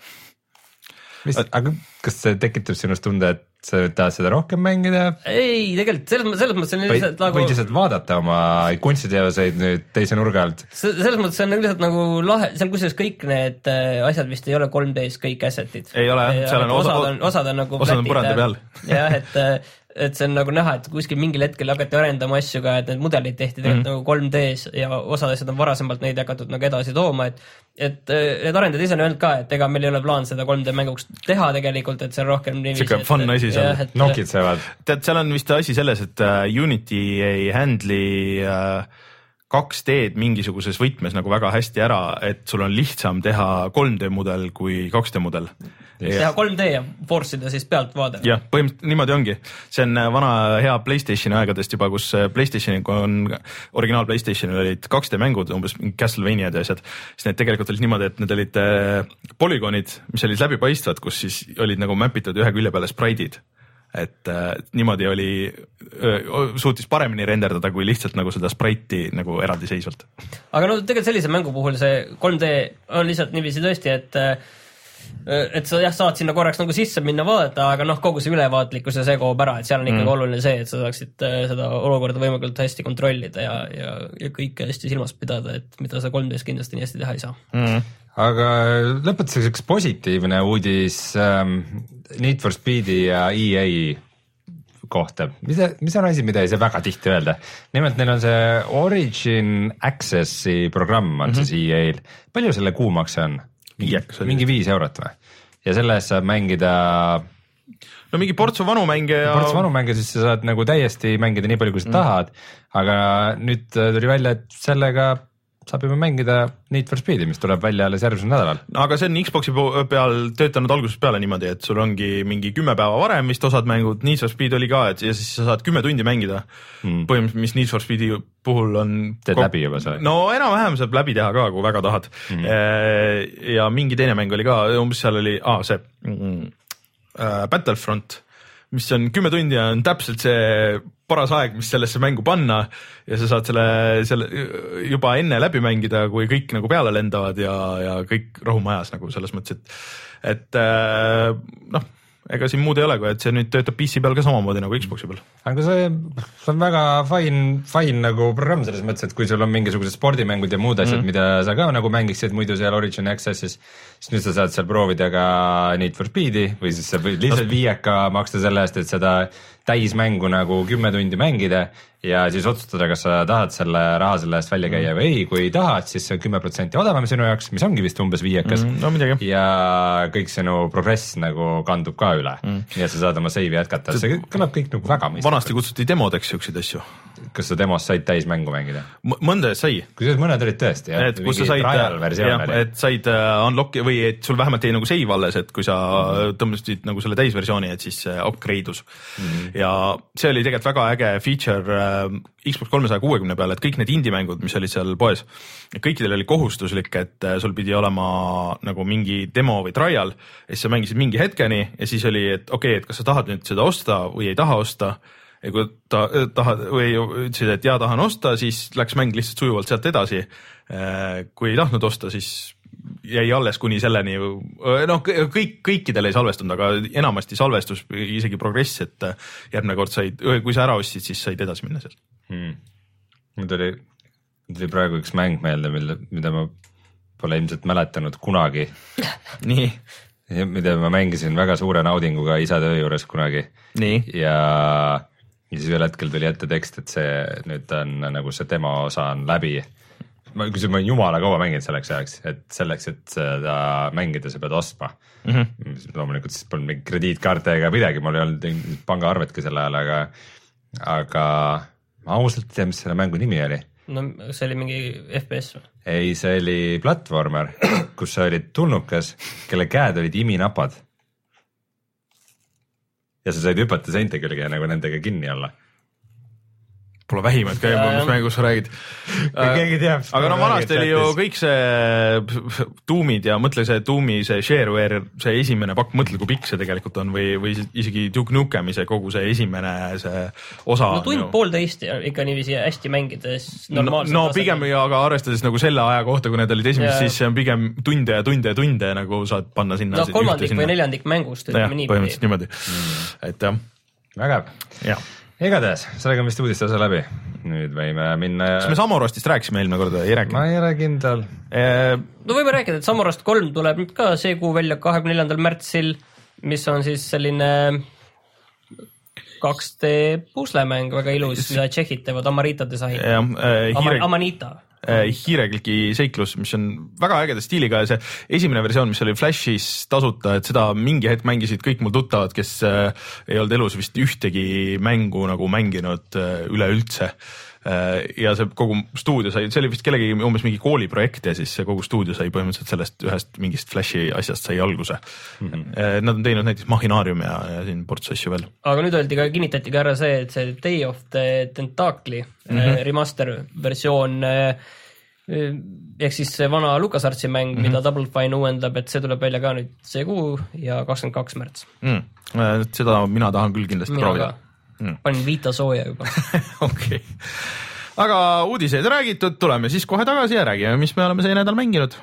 Mis, aga kas see tekitab sinust tunde, et sa tahad seda rohkem mängida? Ei, tegelikult selles, selles mõttes on lihtsalt nagu... Võid lihtsalt vaadata oma kunstiteoseid nüüd teise nurga alt. Selles mõttes on lihtsalt nagu lahe, seal kusjuures kõik need asjad vist ei ole kolm D-s kõik assetid. Ei ole, seal on osad on, osad on nagu osad on põranda peal. Jah, et, et see on nagu näha, et kuskil mingil hetkel hakati arendama asju ka, et need mudelid tehti tegelikult mm-hmm. nagu kolm D-s ja osad asjad on varasemalt neid hakatud nagu edasi tooma, et et need arendajad ise on öelnud ka, et ega meil ei ole plaan seda kolm D mänguks teha tegelikult, et see on rohkem niiviisi. Siuke fun asi seal, nokitsevad. Tead, seal on vist asi selles, et Unity ei handli kaks D-d mingisuguses võtmes nagu väga hästi ära, et sul on lihtsam teha kolm D mudel kui kaks D mudel. Teha kolm D ja force'ida siis pealt vaade. Jah, põhimõtteliselt niimoodi ongi. See on vana hea PlayStationi aegadest juba, kus PlayStationi on, originaal PlayStationil olid kaks D mängud, umbes Castlevania ja asjad, siis need tegelikult olid niimoodi, et need olid polügoonid, mis olid läbipaistvad, kus siis olid nagu mapitud ühe külje peale spraidid. Et äh, niimoodi oli, suutis paremini renderdada kui lihtsalt nagu seda spraiti nagu eraldiseisvalt. Aga no tegelikult sellise mängu puhul see kolm D on lihtsalt niiviisi tõesti, et et sa jah, saad sinna korraks nagu sisse minna vaadata, aga noh, kogu see ülevaatlikkus ja see koob ära, et seal on ikkagi mm. oluline see, et sa saaksid seda olukorda võimalikult hästi kontrollida ja, ja, ja kõike hästi silmas pidada, et mida sa kolm D-s kindlasti nii hästi teha ei saa. Mm. Aga lõpetuseks üks positiivne uudis ähm, Need for Speedi ja E A kohta. Mis, mis on asi, mida ei saa väga tihti öelda? Nimelt neil on see Origin Accessi programm on mm-hmm. siis E A-l. Palju selle kuumakse on? Mingi, mingi viis eurot või? Ja selles saab mängida... No mingi portsu vanu mänge ja... Portsu vanu mänge, siis sa saad nagu täiesti mängida nii palju, kui sa mm. tahad. Aga nüüd tuli välja, et sellega saab juba mängida Need for Speedi, mis tuleb välja alles järgmisel nädalal. No, aga see on Xboxi peal töötanud algusest peale niimoodi, et sul ongi mingi kümme päeva varem vist osad mängud, Need for Speed oli ka, et ja siis sa saad kümme tundi mängida. Mm. Põhimõtteliselt, mis Need for Speedi puhul on... Teed kog... läbi juba see? No enam-vähem saab läbi teha ka, kui väga tahad. Mm. Ja mingi teine mäng oli ka, umbes seal oli, aa, see mm, äh, Battlefront, mis on kümme tundi ja on täpselt see paras aeg, mis sellesse mängu panna ja sa saad selle, selle juba enne läbi mängida, kui kõik nagu peale lendavad ja, ja kõik rahumajas nagu selles mõttes, et, et noh, ega siin muud ei ole, kui et see nüüd töötab P C peal ka samamoodi nagu Xboxi peal. Aga see, see on väga fine, fine nagu programm selles mõttes, et kui sul on mingisugused spordimängud ja muud asjad, mm. mida sa ka nagu mängiksid muidu seal Origin Accessis, siis nüüd sa saad seal proovida ka Need for Speedi või siis sa võid lihtsalt viieka maksta selle eest, et seda täismängu nagu kümme tundi mängida ja siis otsustada, kas sa tahad selle raha selle eest välja käia või ei, kui tahad, siis see on kümme protsenti odavam sinu jaoks, mis ongi vist umbes viiekas mm, no, midagi. Ja kõik sinu progress nagu kandub ka üle mm. ja sa saad oma save'i jätkata, see kõlab kõik nagu väga mõistlik. Vanasti kutsuti demodeks siukseid asju. Kas sa demos said täismängu mängida? M mõnda sai. Kusjuures mõned olid tõesti, jah? Et kus sa said, jah, et said unlock või et sul vähemalt jäi nagu save alles, et kui sa mm. tõmbasid nagu selle täisversiooni, et siis upgrade'us mm. ja see oli tegelikult väga äge feature Xbox kolmesaja kuuekümne peale, et kõik need indie-mängud, mis olid seal poes, kõikidel oli kohustuslik, et sul pidi olema nagu mingi demo või trial ja siis sa mängisid mingi hetkeni ja siis oli, et okei okay,, et kas sa tahad nüüd seda osta või ei taha osta ja kui ta, tahad või ütlesid, et jaa, tahan osta, siis läks mäng lihtsalt sujuvalt sealt edasi. Kui ei tahtnud osta, siis jäi alles kuni selleni, noh, kõik, kõikidel ei salvestunud, aga enamasti salvestus, isegi progress, et järgmine kord said, kui sa ära ostsid, siis said edasi minna sealt. Hmm. Mul tuli, tuli praegu üks mäng meelde, mida ma pole ilmselt mäletanud kunagi. Nii. Mida ma mängisin väga suure naudinguga isa töö juures kunagi. Nii. Ja, ja siis ühel hetkel tuli ette tekst, et see nüüd on nagu see demo osa on läbi. Ma, kui ma jumala kaua mängin selleks ajaks, et selleks, et seda mängida, sa pead ostma. Mm-hmm. Loomulikult siis polnud mingi krediitkaarte ega midagi, mul ei olnud pangaarvetki sel ajal, aga, aga ma ausalt ei tea, mis selle mängu nimi oli. No see oli mingi F P S või? Ei, see oli platvormer, kus sa olid tulnukas, kelle käed olid iminapad. Ja sa said hüpata seinte külge ja nagu nendega kinni olla. Pole vähimat ka juba, mis mängus sa räägid. Keegi teab. Aga no vanasti oli ju kõik see Doomid ja mõtle see Doomi, see Shareware, see esimene pakk, mõtle kui pikk see tegelikult on või, või isegi Duke Nukemi see kogu see esimene see osa. No tund poolteist ikka niiviisi hästi mängides normaalselt. No, no pigem ja aga arvestades nagu selle aja kohta, kui need olid esimesed, siis see on pigem tunde ja tunde ja tunde nagu saad panna sinna. No kolmandik või neljandik mängust. Ja, põhimõtteliselt niimoodi. Mm. Et jah. Vägev. Jah. Igatahes, sellega on vist uudiste osa läbi. Nüüd võime minna ja... Kas me Samorostist rääkisime eelmine korda? Ei rääkinud? Ma ei ole kindel. E... No võime rääkida, et Samorost kolm tuleb nüüd ka see kuu välja kahekümne neljandal märtsil, mis on siis selline kaks D puslemäng, väga ilus, mida tšehhid teevad, Amarita disain. Ja, äh, Amar, Amanita. Hiirekliki seiklus, mis on väga ägeda stiiliga ja see esimene versioon, mis oli Flashis tasuta, et seda mingi hetk mängisid kõik mul tuttavad, kes äh, ei olnud elus vist ühtegi mängu nagu mänginud äh, üleüldse äh, ja see kogu stuudio sai, see oli vist kellegi umbes mingi kooliprojekt ja siis see kogu stuudio sai põhimõtteliselt sellest ühest mingist Flashi asjast sai alguse. Mm-hmm. äh, nad on teinud näiteks Machinaarium ja, ja siin ports asju veel. Aga nüüd öeldi ka, kinnitati ka ära see, et see Day of the Tentacli mm-hmm. remaster versioon äh, ehk siis see vana LucasArtsi mäng, mm-hmm. mida Double Fine uuendab, et see tuleb välja ka nüüd see kuu ja kakskümmend kaks märts. Mm. Seda mina tahan küll kindlasti mina proovida. Mm. Panin Vita sooja juba. Okei. Okay. Aga uudiseid räägitud, tuleme siis kohe tagasi ja räägime, mis me oleme see nädal mänginud.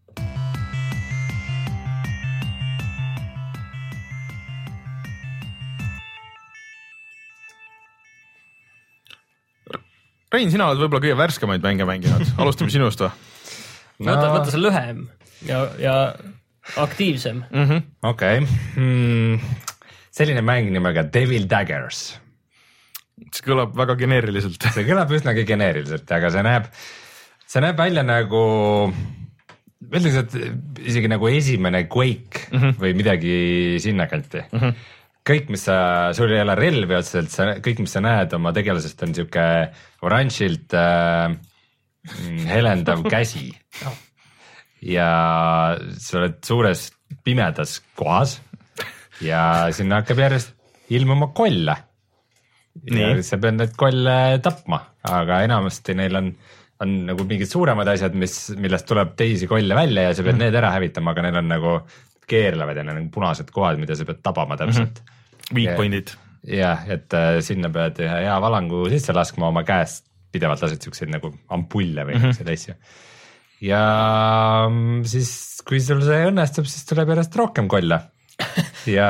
Rein, sina oled võib-olla kõige värskemaid mänge mänginud. Alustame sinust või? No. Võta, võta see lühem ja, ja aktiivsem. Mm-hmm. Okei. Okay. Hmm. Selline mäng nimega Devil Daggers. See kõlab väga geneeriliselt. See kõlab üsnagi geneeriliselt, aga see näeb, see näeb välja nagu, ütleks, et isegi nagu esimene Quake mm-hmm. või midagi sinnakanti. Mm-hmm. Kõik, mis sa, sul ei ole relvi otseselt, sa, kõik, mis sa näed oma tegelasest on siuke oranžilt äh, helendav käsi. Ja sa oled suures pimedas kohas ja sinna hakkab järjest ilmuma kolle. Ja nii. Sa pead need kolle tapma, aga enamasti neil on, on nagu mingid suuremad asjad, mis, millest tuleb teisi kolle välja ja sa pead mm. need ära hävitama, aga neil on nagu keerlevad ja neil on nagu punased kohad, mida sa pead tabama täpselt. Mm-hmm. Weak pointid. Jah, et äh, sinna pead ühe hea valangu sisse laskma oma käest, pidevalt lased siukseid nagu ampulle või mm-hmm. siukseid asju. Ja siis, kui sul see õnnestub, siis tuleb järjest rohkem kolla. Ja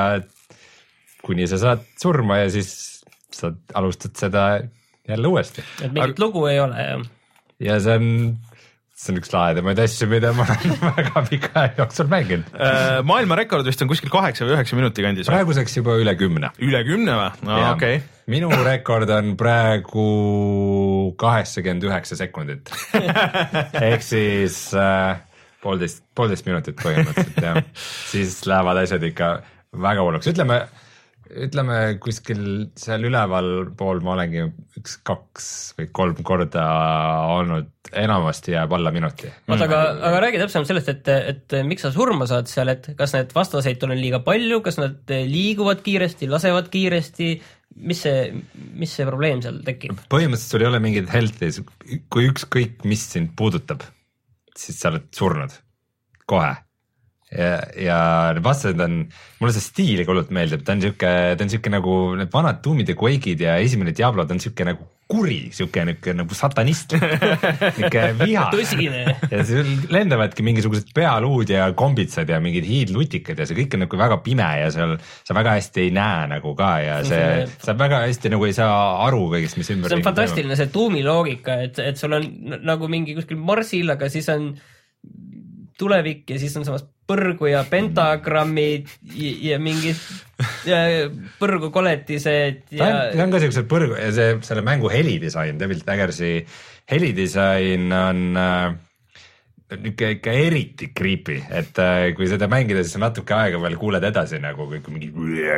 kuni sa saad surma ja siis sa alustad seda jälle uuesti. Et mingit Aga... lugu ei ole, jah. Ja see on... See on üks lahedamaid asju, mida ma olen väga pika jooksul mänginud. Maailma rekord vist on kuskil kaheksa või üheksa minuti kandis. Praeguseks juba üle kümne. Üle kümne või? No, okei. Okay. Minu rekord on praegu kaheksakümmend üheksa sekundit. Ehk siis äh, poolteist, poolteist minutit põhimõtteliselt. Ja. Siis lähevad asjad ikka väga hulluks. Ütleme, ütleme kuskil seal üleval pool ma olengi üks, kaks või kolm korda olnud, enamasti jääb alla minuti. Oota, aga, aga räägi täpsemalt sellest, et, et miks sa surma saad seal, et kas need vastaseid on liiga palju, kas nad liiguvad kiiresti, lasevad kiiresti, mis see, mis see probleem seal tekib? Põhimõtteliselt sul ei ole mingid health'i, kui ükskõik mis sind puudutab, siis sa oled surnud kohe. Ja, ja vastased on, mulle see stiili hullult meeldib, ta on siuke, ta on siuke nagu need vanad Doomid ja Quake'id ja esimene Diablo, ta on siuke nagu kuri, siuke nagu satanist, niuke viha. Tõsine. Ja sul lendavadki mingisugused pealuud ja kombitsad ja mingid hiidlutikad ja see kõik on nagu väga pime ja seal sa väga hästi ei näe nagu ka ja see, sa väga hästi nagu ei saa aru kõigist, mis ümber. See on fantastiline, see Doomi loogika, et, et sul on nagu mingi kuskil marsil, aga siis on tulevik ja siis on samas põrgu ja pentagrammid ja, ja mingid ja põrgu koletised. Ja... Ta on ka siuksed põrgu ja see, selle mängu helidisain, Devil Daggersi helidisain on äh, ikka, ikka eriti creepy, et kui seda mängida, siis natuke aega veel kuuled edasi nagu kõik mingi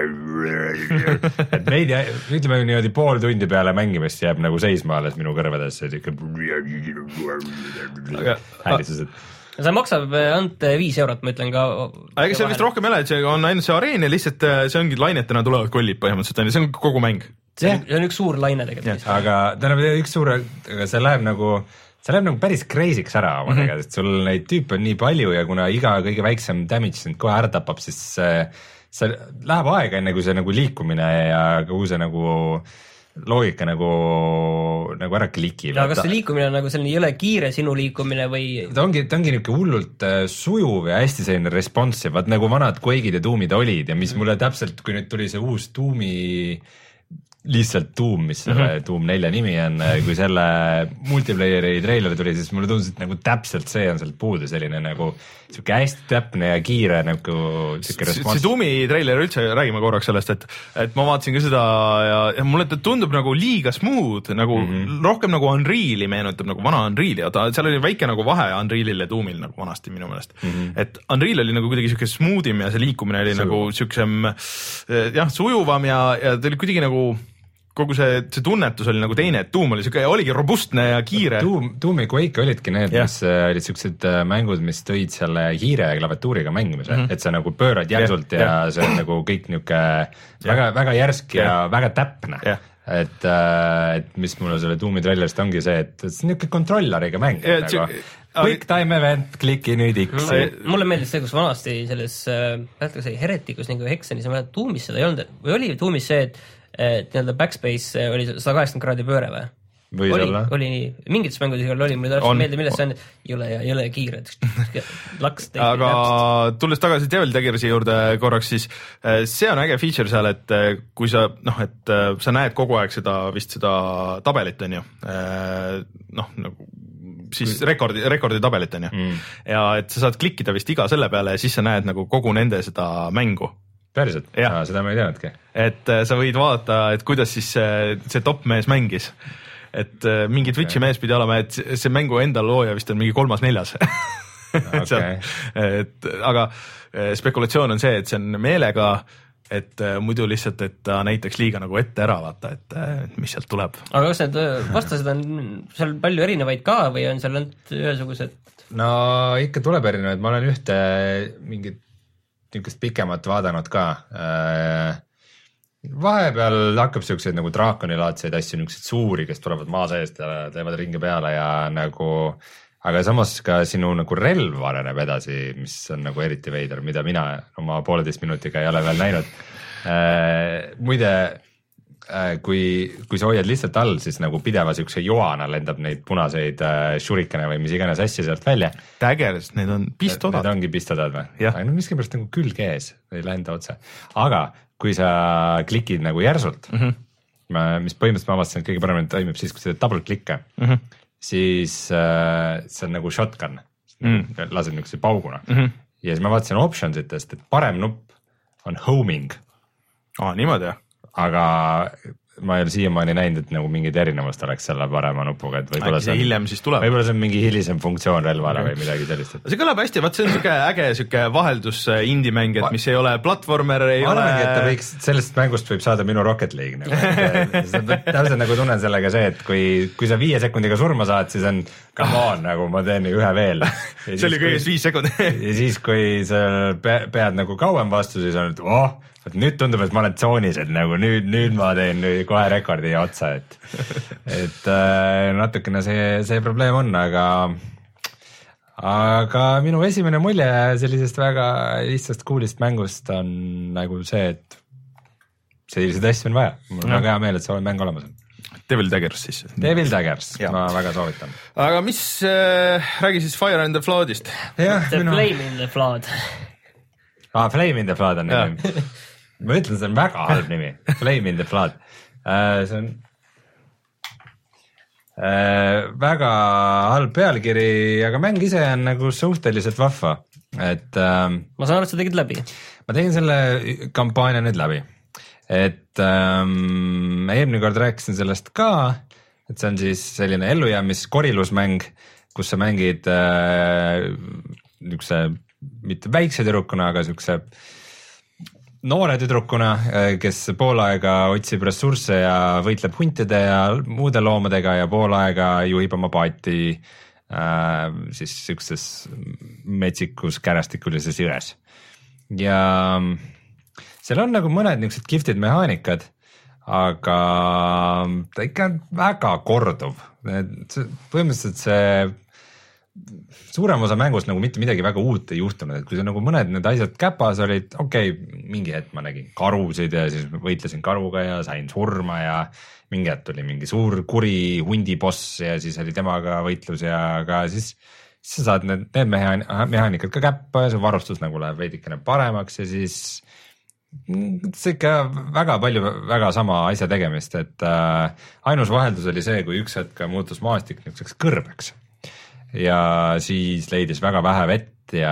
et veidi, ütleme niimoodi pool tundi peale mängimist jääb nagu seisma alles minu kõrvadesse, et ikka häälisused. See maksab ainult viis eurot, ma ütlen ka. Aga see on vist rohkem jälle, et see on ainult see areen ja lihtsalt see ongi lainetena tulevad kollid põhimõtteliselt, see on kogu mäng. See on, see on üks suur laine tegelikult. Aga tähendab üks suur, aga see läheb nagu, see läheb nagu päris crazy'ks ära oma mm -hmm. tegelikult, sul neid tüüpe on nii palju ja kuna iga kõige väiksem damage sind kohe ära tapab, siis see, see läheb aega enne kui see nagu liikumine ja kogu see nagu loogika nagu, nagu ära klikib. Ja kas see liikumine on nagu selline, ei ole kiire sinu liikumine või? Ta ongi, ta ongi niisugune hullult sujuv ja hästi selline responsive, vaat nagu vanad Quake'id ja Doom'id olid ja mis mulle täpselt, kui nüüd tuli see uus Doom'i lihtsalt Doom, mis selle mm -hmm. Doom nelja nimi on, kui selle multiplayeri treiler tuli, siis mulle tundus, et nagu täpselt see on sealt puudu, selline nagu siuke hästi täpne ja kiire nagu siuke respons. See Doomi treiler üldse, räägime korraks sellest, et, et ma vaatasin ka seda ja, ja mulle ta tundub nagu liiga smooth, nagu mm -hmm. rohkem nagu Unreal'i meenutab, nagu vana Unreal'i ja ta, seal oli väike nagu vahe Unreal'il ja Doomil nagu vanasti minu meelest. Mm -hmm. et Unreal oli nagu kuidagi siuke smoothim ja see liikumine oli Sujuv. nagu siuksem jah, sujuvam ja, ja ta oli kuidagi nagu kogu see, see tunnetus oli nagu teine, et Doom oli siuke, oligi robustne ja kiire. Doom, Doom ja Quake olidki need, yeah. mis äh, olid siuksed äh, mängud, mis tõid selle hiire ja klaviatuuriga mängimise, mm -hmm. et sa nagu pöörad järsult yeah. ja yeah. see on nagu kõik niuke yeah. väga, väga järsk yeah. ja väga täpne yeah. et, äh, et mis mulle selle Doomi trailerist ongi see, et see on niuke kontrollariga mäng yeah, nagu. Quick time event, kliki nüüd X. Mulle meeldis see, kus vanasti selles äh, see Heretikus nagu Hexenis, ma mäletan, Doomis seda ei olnud, või oli Doomis see, et et nii-öelda backspace oli sada kaheksakümmend kraadi pööre või? Või oli, selle? oli nii, mingites mängudes oli, mulle täpselt meelde, millest see on, jõle ja jõle kiire, laks tegi aga täpselt. Tulles tagasi Devil Daggersi juurde korraks, siis see on äge feature seal, et kui sa, noh, et sa näed kogu aeg seda, vist seda tabelit, on ju, noh, nagu siis rekordi, rekordi tabelit, on ju, mm. ja et sa saad klikkida vist iga selle peale ja siis sa näed nagu kogu nende seda mängu. Päriselt? Ja, seda ma ei teadnudki. Et sa võid vaadata, et kuidas siis see, see top mees mängis. Et mingi Twitchi mees pidi olema, et see mängu enda looja vist on mingi kolmas-neljas. Okay. et, aga spekulatsioon on see, et see on meelega, et muidu lihtsalt, et ta näitaks liiga nagu ette ära vaata, et, et mis sealt tuleb. Aga kas need vastased on seal palju erinevaid ka või on seal ainult ühesugused? No ikka tuleb erinevaid, ma olen ühte mingit niisugust pikemat vaadanud ka. Vahepeal hakkab siukseid nagu draakonilaadseid asju, niisuguseid suuri, kes tulevad maa seest ja teevad ringi peale ja nagu, aga samas ka sinu nagu relv areneb edasi, mis on nagu eriti veider, mida mina oma pooleteist minutiga ei ole veel näinud. Muide, kui, kui sa hoiad lihtsalt all, siis nagu pideva siukse joana lendab neid punaseid shurikane või mis iganes asja sealt välja. Daggers, need on pistodad. Need ongi pistodad või? Aga no miskipärast nagu külg ees, ei lenda otse. Aga kui sa klikid nagu järsult, mm -hmm. mis põhimõtteliselt ma avastasin, et kõige paremini toimib siis, kui sa teed double klikke, mm -hmm. siis äh, see on nagu shotgun, mm -hmm. lased niisuguse pauguna. Mm -hmm. Ja siis ma vaatasin optionsitest, et parem nupp on homing. Aa, niimoodi jah? Aga ma ei ole siiamaani näinud, et nagu mingid erinevust oleks selle parema nupuga, et võib-olla see on, hiljem siis tuleb. Võib-olla see on mingi hilisem funktsioon relvale okay. või midagi sellist. See kõlab hästi, vaat see on siuke äge siuke vaheldus indie-mäng, et mis ei ole platvormer, ei ma ole. Arvangi, et ta võiks, sellest mängust võib saada minu Rocket League. Nagu. Täpselt nagu tunnen sellega see, et kui, kui sa viie sekundiga surma saad, siis on come on, nagu ma teen ühe veel. See oli kõigest viis sekundit. Ja siis, kui sa pead nagu kauem vastu, siis on, et oh, et nüüd tundub, et ma olen tsoonis, et nagu nüüd, nüüd ma teen nüüd kohe rekordi otsa, et, et äh, natukene see, see probleem on, aga, aga minu esimene mulje sellisest väga lihtsast coolist mängust on nagu see, et selliseid asju on vaja. Mul on no. väga hea meel, et see mäng olemas on. Devil Daggers siis. Devil Daggers, ja. Ma väga soovitan. Aga mis, äh, räägi siis Fire in the Floodist. Ja, the minu... Flame in the Flood. Ah, Flame in the Flood on nimi. Ma ütlen, see on väga halb nimi. Flame in the Flood. Uh, see on uh, väga halb pealkiri, aga mäng ise on nagu suhteliselt vahva. Et, um, ma saan aru, et sa tegid läbi. Ma tegin selle kampaania nüüd läbi. Et um, eelmine kord rääkisin sellest ka, et see on siis selline ellujäämis korilusmäng, kus sa mängid äh, niisuguse mitte väikse tüdrukuna, aga niisuguse noore tüdrukuna, kes pool aega otsib ressursse ja võitleb huntide ja muude loomadega ja pool aega juhib oma paati äh, siis niisuguses metsikus kärastikulises jões. Ja seal on nagu mõned niisugused kihvtid mehaanikad, aga ta ikka on väga korduv. Põhimõtteliselt see suurem osa mängust nagu mitte midagi väga uut ei juhtunud, et kui see nagu mõned need asjad käpas olid, okei okay,, mingi hetk ma nägin karusid ja siis võitlesin karuga ja sain surma ja mingi hetk tuli mingi suur kuri hundiboss ja siis oli temaga võitlus ja ka siis, siis sa saad need, need mehaanikad ka käppa ja see varustus nagu läheb veidikene paremaks ja siis see ikka väga palju väga sama asja tegemist, et äh, ainus vaheldus oli see, kui üks hetk muutus maastik niisuguseks kõrbeks ja siis leidis väga vähe vett ja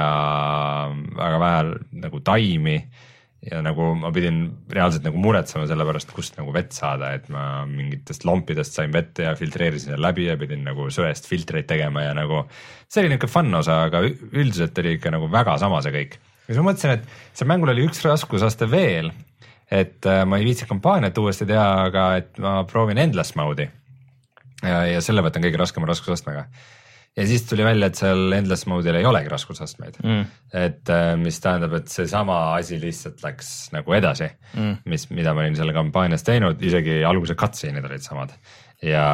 väga vähe nagu taimi ja nagu ma pidin reaalselt nagu muretsema selle pärast, kust nagu vett saada, et ma mingitest lompidest sain vette ja filtreerisin selle läbi ja pidin nagu söest filtreid tegema ja nagu see oli niisugune fun osa, aga üldiselt oli ikka nagu väga sama see kõik. ja siis ma mõtlesin, et see mängul oli üks raskusaste veel, et ma ei viitsi kampaaniat uuesti teha, aga et ma proovin endless mode'i ja, ja selle võtan kõige raskema raskusastmega. Ja siis tuli välja, et seal endless mode'il ei olegi raskusastmeid, mm. et mis tähendab, et see sama asi lihtsalt läks nagu edasi, mm. mis, mida ma olin selle kampaanias teinud, isegi alguse cutscene'id olid samad. Ja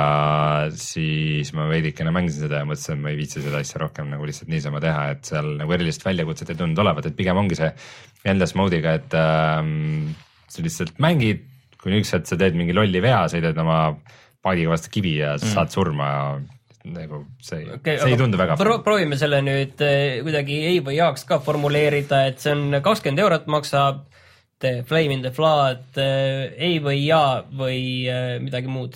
siis ma veidikene mängisin seda ja mõtlesin, et ma ei viitsi seda asja rohkem nagu lihtsalt niisama teha, et seal nagu erilist väljakutset ei tunnud olevat, et pigem ongi see endless mode'iga, et ähm, sa lihtsalt mängid, kui üks hetk sa teed mingi lolli vea, sõidad oma paadiga vastu kivi ja mm. saad surma ja nagu see, okay, see ei tundu väga pro. Proovime selle nüüd kuidagi ei või jaaks ka formuleerida, et see on kakskümmend eurot maksab The Flame in the Flood, ei või ja või midagi muud.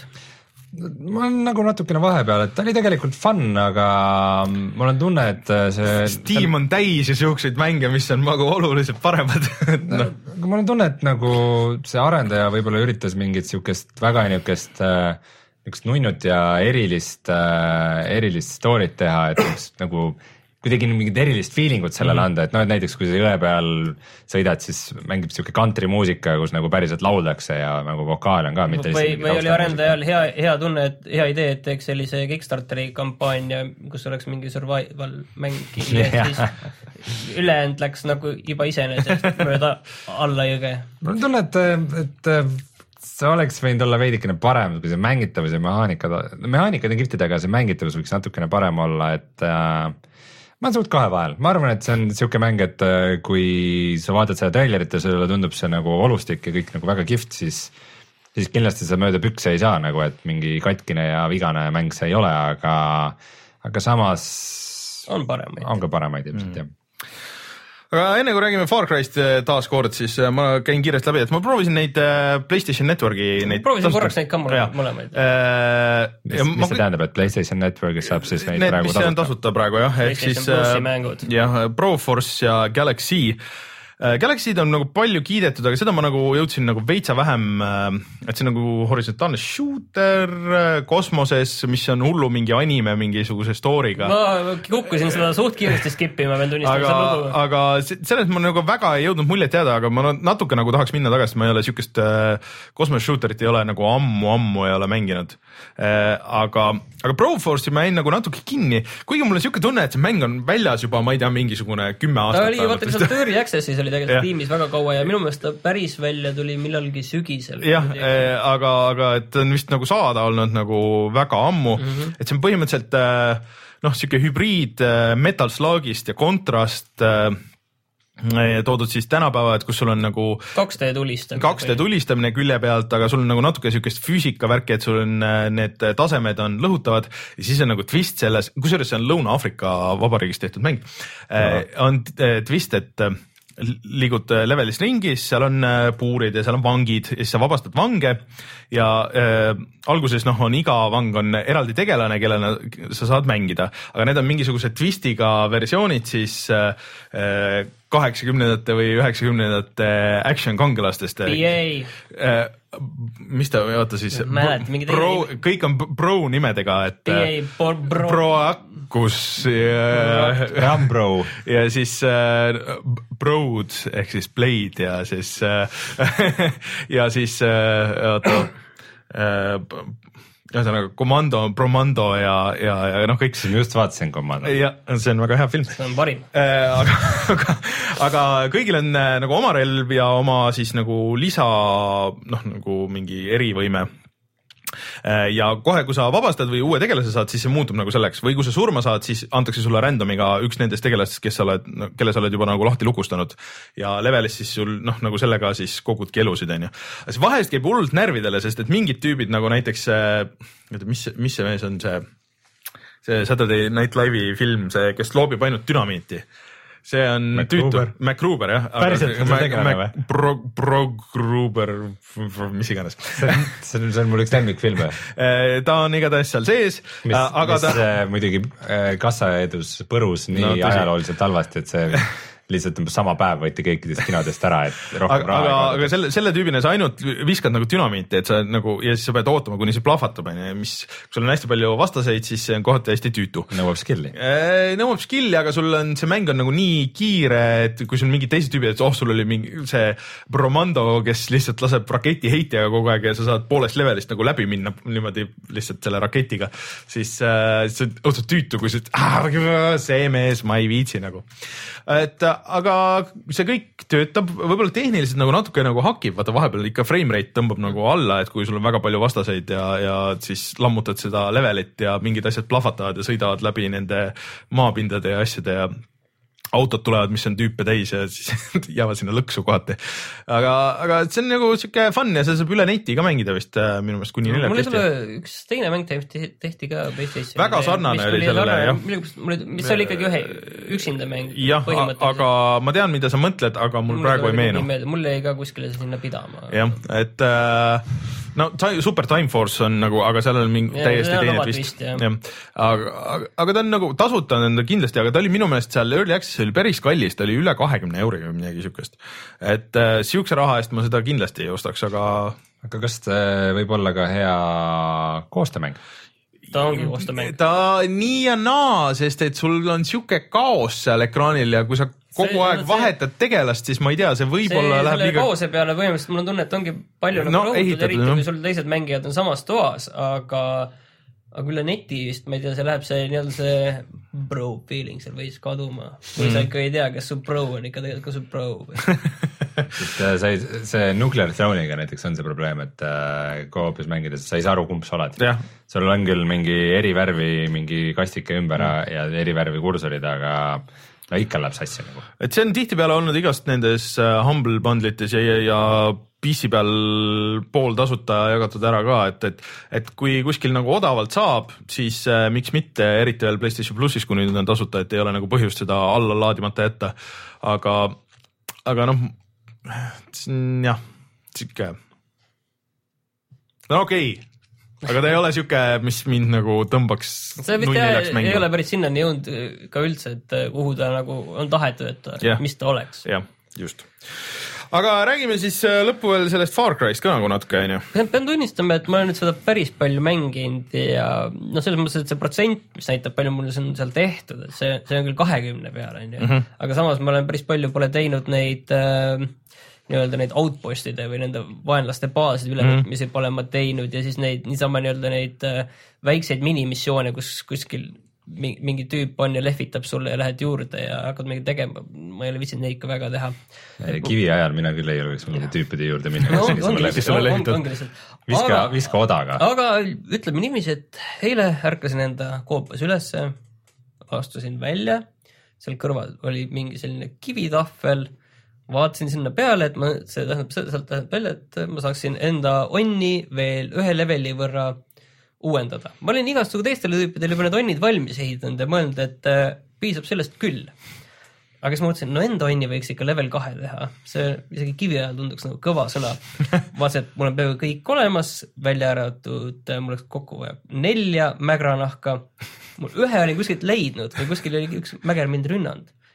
Ma olen nagu natukene vahepeal, et ta oli tegelikult fun, aga mul on tunne, et see Steam on täis ja siukseid mänge, mis on nagu oluliselt paremad. no. Mul on tunne, et nagu see arendaja võib-olla üritas mingit siukest väga niukest üks nunnut ja erilist, äh, erilist story't teha, et üks, nagu kuidagi mingit erilist feelingut sellele mm. anda, et noh, et näiteks kui sa jõe peal sõidad, siis mängib siuke country muusika, kus nagu päriselt lauldakse ja nagu vokaal on ka. Mitte või või oli arendajal hea, hea tunne, et hea idee, et teeks sellise Kickstarteri kampaania, kus oleks mingi survival mäng ja siis ülejäänud läks nagu juba iseenesest mööda alla jõge. Mul on tunne, et, et see oleks võinud olla veidikene parem, kui see mängitavus ja mehaanikad, mehaanikad on kihvtid, aga see mängitavus võiks natukene parem olla, et äh, ma olen suht kahe vahel. Ma arvan, et see on siuke mäng, et äh, kui sa vaatad seda trailerit ja sulle tundub see nagu olustik ja kõik nagu väga kihvt, siis, siis kindlasti sa mööda pükse ei saa nagu, et mingi katkine ja vigane mäng see ei ole, aga, aga samas on paremaid, on ka paremaid ilmselt mm. jah. Aga enne kui räägime Far Cry'st taas kord, siis ma käin kiiresti läbi, et ma proovisin neid PlayStation Networki neid proovisin korraks neid ka mõlemaid. Äh, mis, mis ma... see tähendab, et PlayStation Networkis saab siis neid need, praegu tasuta? Need, mis on tasuta praegu jah, ehk siis jah, Broforce ja Galaxy. Galaxy'd on nagu palju kiidetud, aga seda ma nagu jõudsin nagu veitsa vähem, et see on nagu horisontaalne shooter kosmoses, mis on hullu mingi anime mingisuguse story'ga. Ma kukkusin seda suht kiiresti skipima, pean tunnistama aga, lugu. Aga selles ma nagu väga ei jõudnud muljet jääda, aga ma natuke nagu tahaks minna tagasi, ma ei ole siukest kosmos shooterit ei ole nagu ammu-ammu ei ole mänginud. Aga, aga Broforce'i ma jäin nagu natuke kinni, kuigi mul on siuke tunne, et see mäng on väljas juba, ma ei tea, mingisugune kümme aastat. Ta oli, vaata, kui sa Early Access'is oli tegelikult ja. Tiimis väga kaua ja minu meelest ta päris välja tuli millalgi sügisel. jah, aga, aga et on vist nagu saada olnud nagu väga ammu, mm -hmm. et see on põhimõtteliselt noh, siuke hübriid Metal Slugist ja Contrast toodud siis tänapäeva, et kus sul on nagu kaks D tulistamine, kaks D tulistamine külje pealt, aga sul on nagu natuke siukest füüsikavärki, et sul on need tasemed on lõhutavad ja siis on nagu twist selles, kusjuures see on Lõuna-Aafrika Vabariigis tehtud mäng no., on twist, et liigud levelis ringis, seal on puurid ja seal on vangid ja siis sa vabastad vange ja äh, alguses noh, on iga vang on eraldi tegelane, kellena sa saad mängida, aga need on mingisugused twistiga versioonid siis äh, kaheksakümnendate või üheksakümnendate action kangelastest. B A. Mis ta, oota siis, Mälet, pro, kõik on pro nimedega, et B A, bro. Proakus ja, Rambro ja siis äh, Broad ehk siis Blade ja siis äh, ja siis äh, oota äh, ühesõnaga Commando, Promando ja, ja, ja noh, kõik. Just vaatasin Commando. Ja see on väga hea film. See on parim. Äh, aga, aga, aga kõigil on äh, nagu oma relv ja oma siis nagu lisa, noh nagu mingi erivõime. Äh, ja kohe, kui sa vabastad või uue tegelase saad, siis see muutub nagu selleks. Või kui sa surma saad, siis antakse sulle randomiga üks nendest tegelastest, kes sa oled, kelle sa oled juba nagu lahti lukustanud. Ja levelis siis sul, noh nagu sellega siis kogudki elusid, on ju. Siis vahest käib hullult närvidele, sest et mingid tüübid nagu näiteks, mis, mis see mees on see, see Saturday Night Live'i film, see, kes loobib ainult dünamiiti. See on tüütu. MacGruber, jah. Päriselt on see tegelane või? Pro, Pro Gruber, mis iganes. See on, see on, see on mul üks lemmikfilme. Ta on igatahes seal sees. Mis, aga mis ta... muidugi kassaedus põrus nii no, ajalooliselt halvasti, et see... lihtsalt sama päev võeti kõikidest kinodest ära, et rohkem aga, raha. Aga, aga selle, selle tüübina sa ainult viskad nagu dünamiiti, et sa nagu, ja siis sa pead ootama, kuni see plahvatab, mis, kui sul on hästi palju vastaseid, siis see on kohati hästi tüütu. Nõuab skilli. Nõuab skilli, aga sul on, see mäng on nagu nii kiire, et kui sul mingid teised tüübid, et oh, sul oli mingi see Bromando, kes lihtsalt laseb raketi heitjaga kogu aeg ja sa saad poolest levelist nagu läbi minna niimoodi lihtsalt selle raketiga, siis äh, see on õudselt tüütu, kui see, ah, see mees, ma ei viitsi nagu. Et aga see kõik töötab, võib-olla tehniliselt nagu natuke nagu hakib, vaata vahepeal ikka frame rate tõmbab nagu alla, et kui sul on väga palju vastaseid ja, ja siis lammutad seda levelit ja mingid asjad plahvatavad ja sõidavad läbi nende maapindade ja asjade ja autod tulevad, mis on tüüpe täis ja siis jäävad sinna lõksu kohati. Aga, aga see on nagu siuke fun ja see saab üle neti ka mängida vist minu meelest kuni nelja. Mul ei tule üks teine mäng tehti, tehti ka PlayStation. Väga sarnane oli sellele, jah. Mis oli ikkagi ühe üksinda mäng. Jah, aga ma tean, mida sa mõtled, aga mul, mul praegu ei meenu. Mul jäi ka kuskile sinna pidama. Jah, et no Super Time Force on nagu, aga seal on mingi ja, täiesti teine twist. Aga, aga, aga ta on nagu tasuta on kindlasti, aga ta oli minu meelest seal Early Access oli päris kallis, ta oli üle kahekümne euriga või midagi siukest. Et äh, siukse raha eest ma seda kindlasti ei ostaks, aga... Aga kas ta võib olla ka hea koostöömäng? Ta ongi koostöömäng. Ta nii ja naa, sest et sul on siuke kaos seal ekraanil ja kui sa kogu see, aeg no, vahetad see, tegelast, siis ma ei tea, see võib-olla läheb liiga... See kaose peale põhimõtteliselt mul on tunne, et ongi palju no, nagu rõhutud, eriti no. Kui sul teised mängijad on samas toas, aga, aga üle neti vist, ma ei tea, see läheb see nii-öelda see bro feeling seal võis kaduma. Või mm. sa ikka ei tea, kas su bro on ikka tegelikult ka su bro. et sa ei, see Nuclear Throne'iga näiteks on see probleem, et äh, koopis mängides sa ei saa aru, kumb sa oled. Sul on küll mingi erivärvi, mingi kastike ümber mm. ja erivärvi kursorid, aga no ikka läheb sassi nagu. Et see on tihtipeale olnud igast nendes uh, Humble bundlites ja, ja, ja P C peal pool tasuta jagatud ära ka, et, et, et kui kuskil nagu odavalt saab, siis uh, miks mitte, eriti veel PlayStation Plussis, kui nüüd on tasuta, et ei ole nagu põhjust seda alla laadimata jätta. Aga, aga noh, jah, siuke. No okei okay. Aga ta ei ole siuke, mis mind nagu tõmbaks null neljaks mängu. Ei ole päris sinnani jõudnud ka üldse, et kuhu ta nagu on tahetud, et yeah. mis ta oleks. Jah, just. Aga räägime siis lõppu veel sellest Far Cry'st ka nagu natuke, on ju. Pean tunnistama, et ma olen nüüd seda päris palju mänginud ja no selles mõttes, et see protsent, mis näitab palju mul on seal tehtud, et see, see on küll kahekümne peale, on ju. Mm -hmm. Aga samas ma olen päris palju pole teinud neid... Äh, nii-öelda neid outpostide või nende vaenlaste baaside ülevõtmisi mm. pole ma teinud ja siis neid niisama nii-öelda neid äh, väikseid minimissioone, kus kuskil mingi tüüp on ja lehvitab sulle ja lähed juurde ja hakkad mingi tegema. Ma ei ole vitsinud neid ka väga teha. Kivi ajal mina küll ei oleks mingi tüüpide juurde minna. No, on, ongi lihtsalt, ongi lihtsalt. Viska, viska odaga. Aga ütleme niiviisi, et eile ärkasin enda koopas ülesse, astusin välja, seal kõrval oli mingi selline kivitahvel, vaatasin sinna peale, et ma, see tähendab, sealt tähendab välja, et ma saaksin enda onni veel ühe leveli võrra uuendada. Ma olin igastugu teistele tüüpidele juba need onnid valmis ehitanud ja mõelnud, et äh, piisab sellest küll. Aga siis ma mõtlesin, no enda onni võiks ikka level kahe teha. See isegi kivi ajal tunduks nagu kõva sõna. Vaatasin, et mul on peaaegu kõik olemas, välja äratud, mul oleks kokku vaja nelja mägranahka. Mul ühe olin kuskilt leidnud või kuskil oli üks mäger mind rünnanud.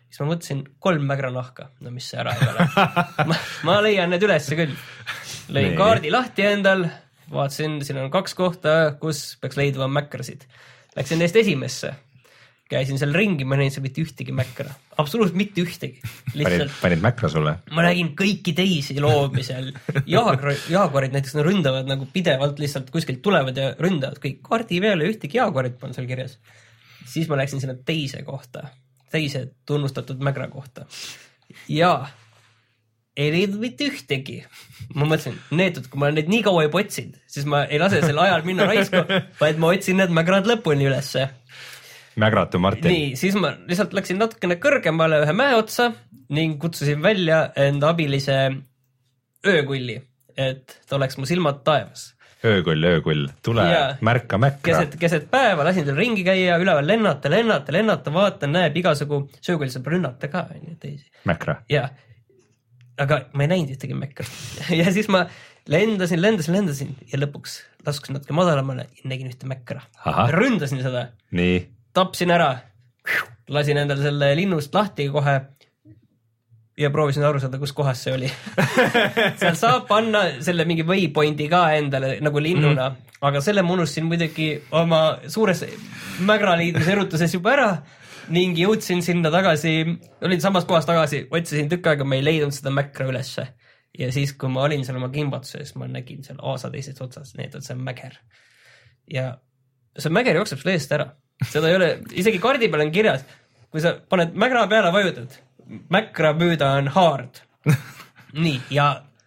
siis ma mõtlesin kolm mägranahka, no mis see ära ei ole. ma, ma leian need ülesse küll. Lõin kaardi lahti endal, vaatasin, siin on kaks kohta, kus peaks leidma mäkrasid. Läksin neist esimesse. Käisin seal ringi, ma näin seal mitte ühtegi mäkra. Absoluutselt mitte ühtegi. Lihtsalt, panid, panid mäkra sulle? Ma nägin kõiki teisi loomi seal. Jaaguarid näiteks nad ründavad nagu pidevalt lihtsalt kuskilt tulevad ja ründavad kõik. Kaardi peale ühtegi jaaguarid on seal kirjas. Siis ma läksin sinna teise kohta, teise tunnustatud mägra kohta. Ja ei leidnud mitte ühtegi. Ma mõtlesin, neetud, kui ma neid nii kaua ei otsinud, siis ma ei lase sel ajal minna raisku, vaid ma otsin need mägrad lõpuni ülesse. Mägratu Martin. Nii, siis ma lihtsalt läksin natukene kõrgemale ühe mäe otsa ning kutsusin välja enda abilise öökulli, et ta oleks mu silmad taevas. Öökull, öökull, tule ja, märka mäkra. Keset, keset päeva lasin tal ringi käia, üleval lennata, lennata, lennata, vaatan, näeb igasugu, söökull saab rünnata ka. Teisi. Mäkra. Ja, aga ma ei näinud ühtegi mäkra. Ja siis ma lendasin, lendasin, lendasin ja lõpuks laskusin natuke madalamale ja nägin ühte mäkra. Ründasin seda. Nii. Tapsin ära, lasin endale selle linnust lahti kohe ja proovisin aru saada, kus kohas see oli. Seal saab panna selle mingi waypointi ka endale nagu linnuna, mm. aga selle ma unustasin muidugi oma suures mägraliidmise erutuses juba ära ning jõudsin sinna tagasi, olin samas kohas tagasi, otsisin tükk aega, ma ei leidnud seda mäkra ülesse. Ja siis, kui ma olin seal oma kimbatuses, ma nägin seal aasa teisest otsas, nii et see on mäger. Ja see mäger jookseb sulle eest ära. Seda ei ole, isegi kaardi peal on kirjas, kui sa paned mägra peale vajutad, mäkra püüda on hard. Nii, ja,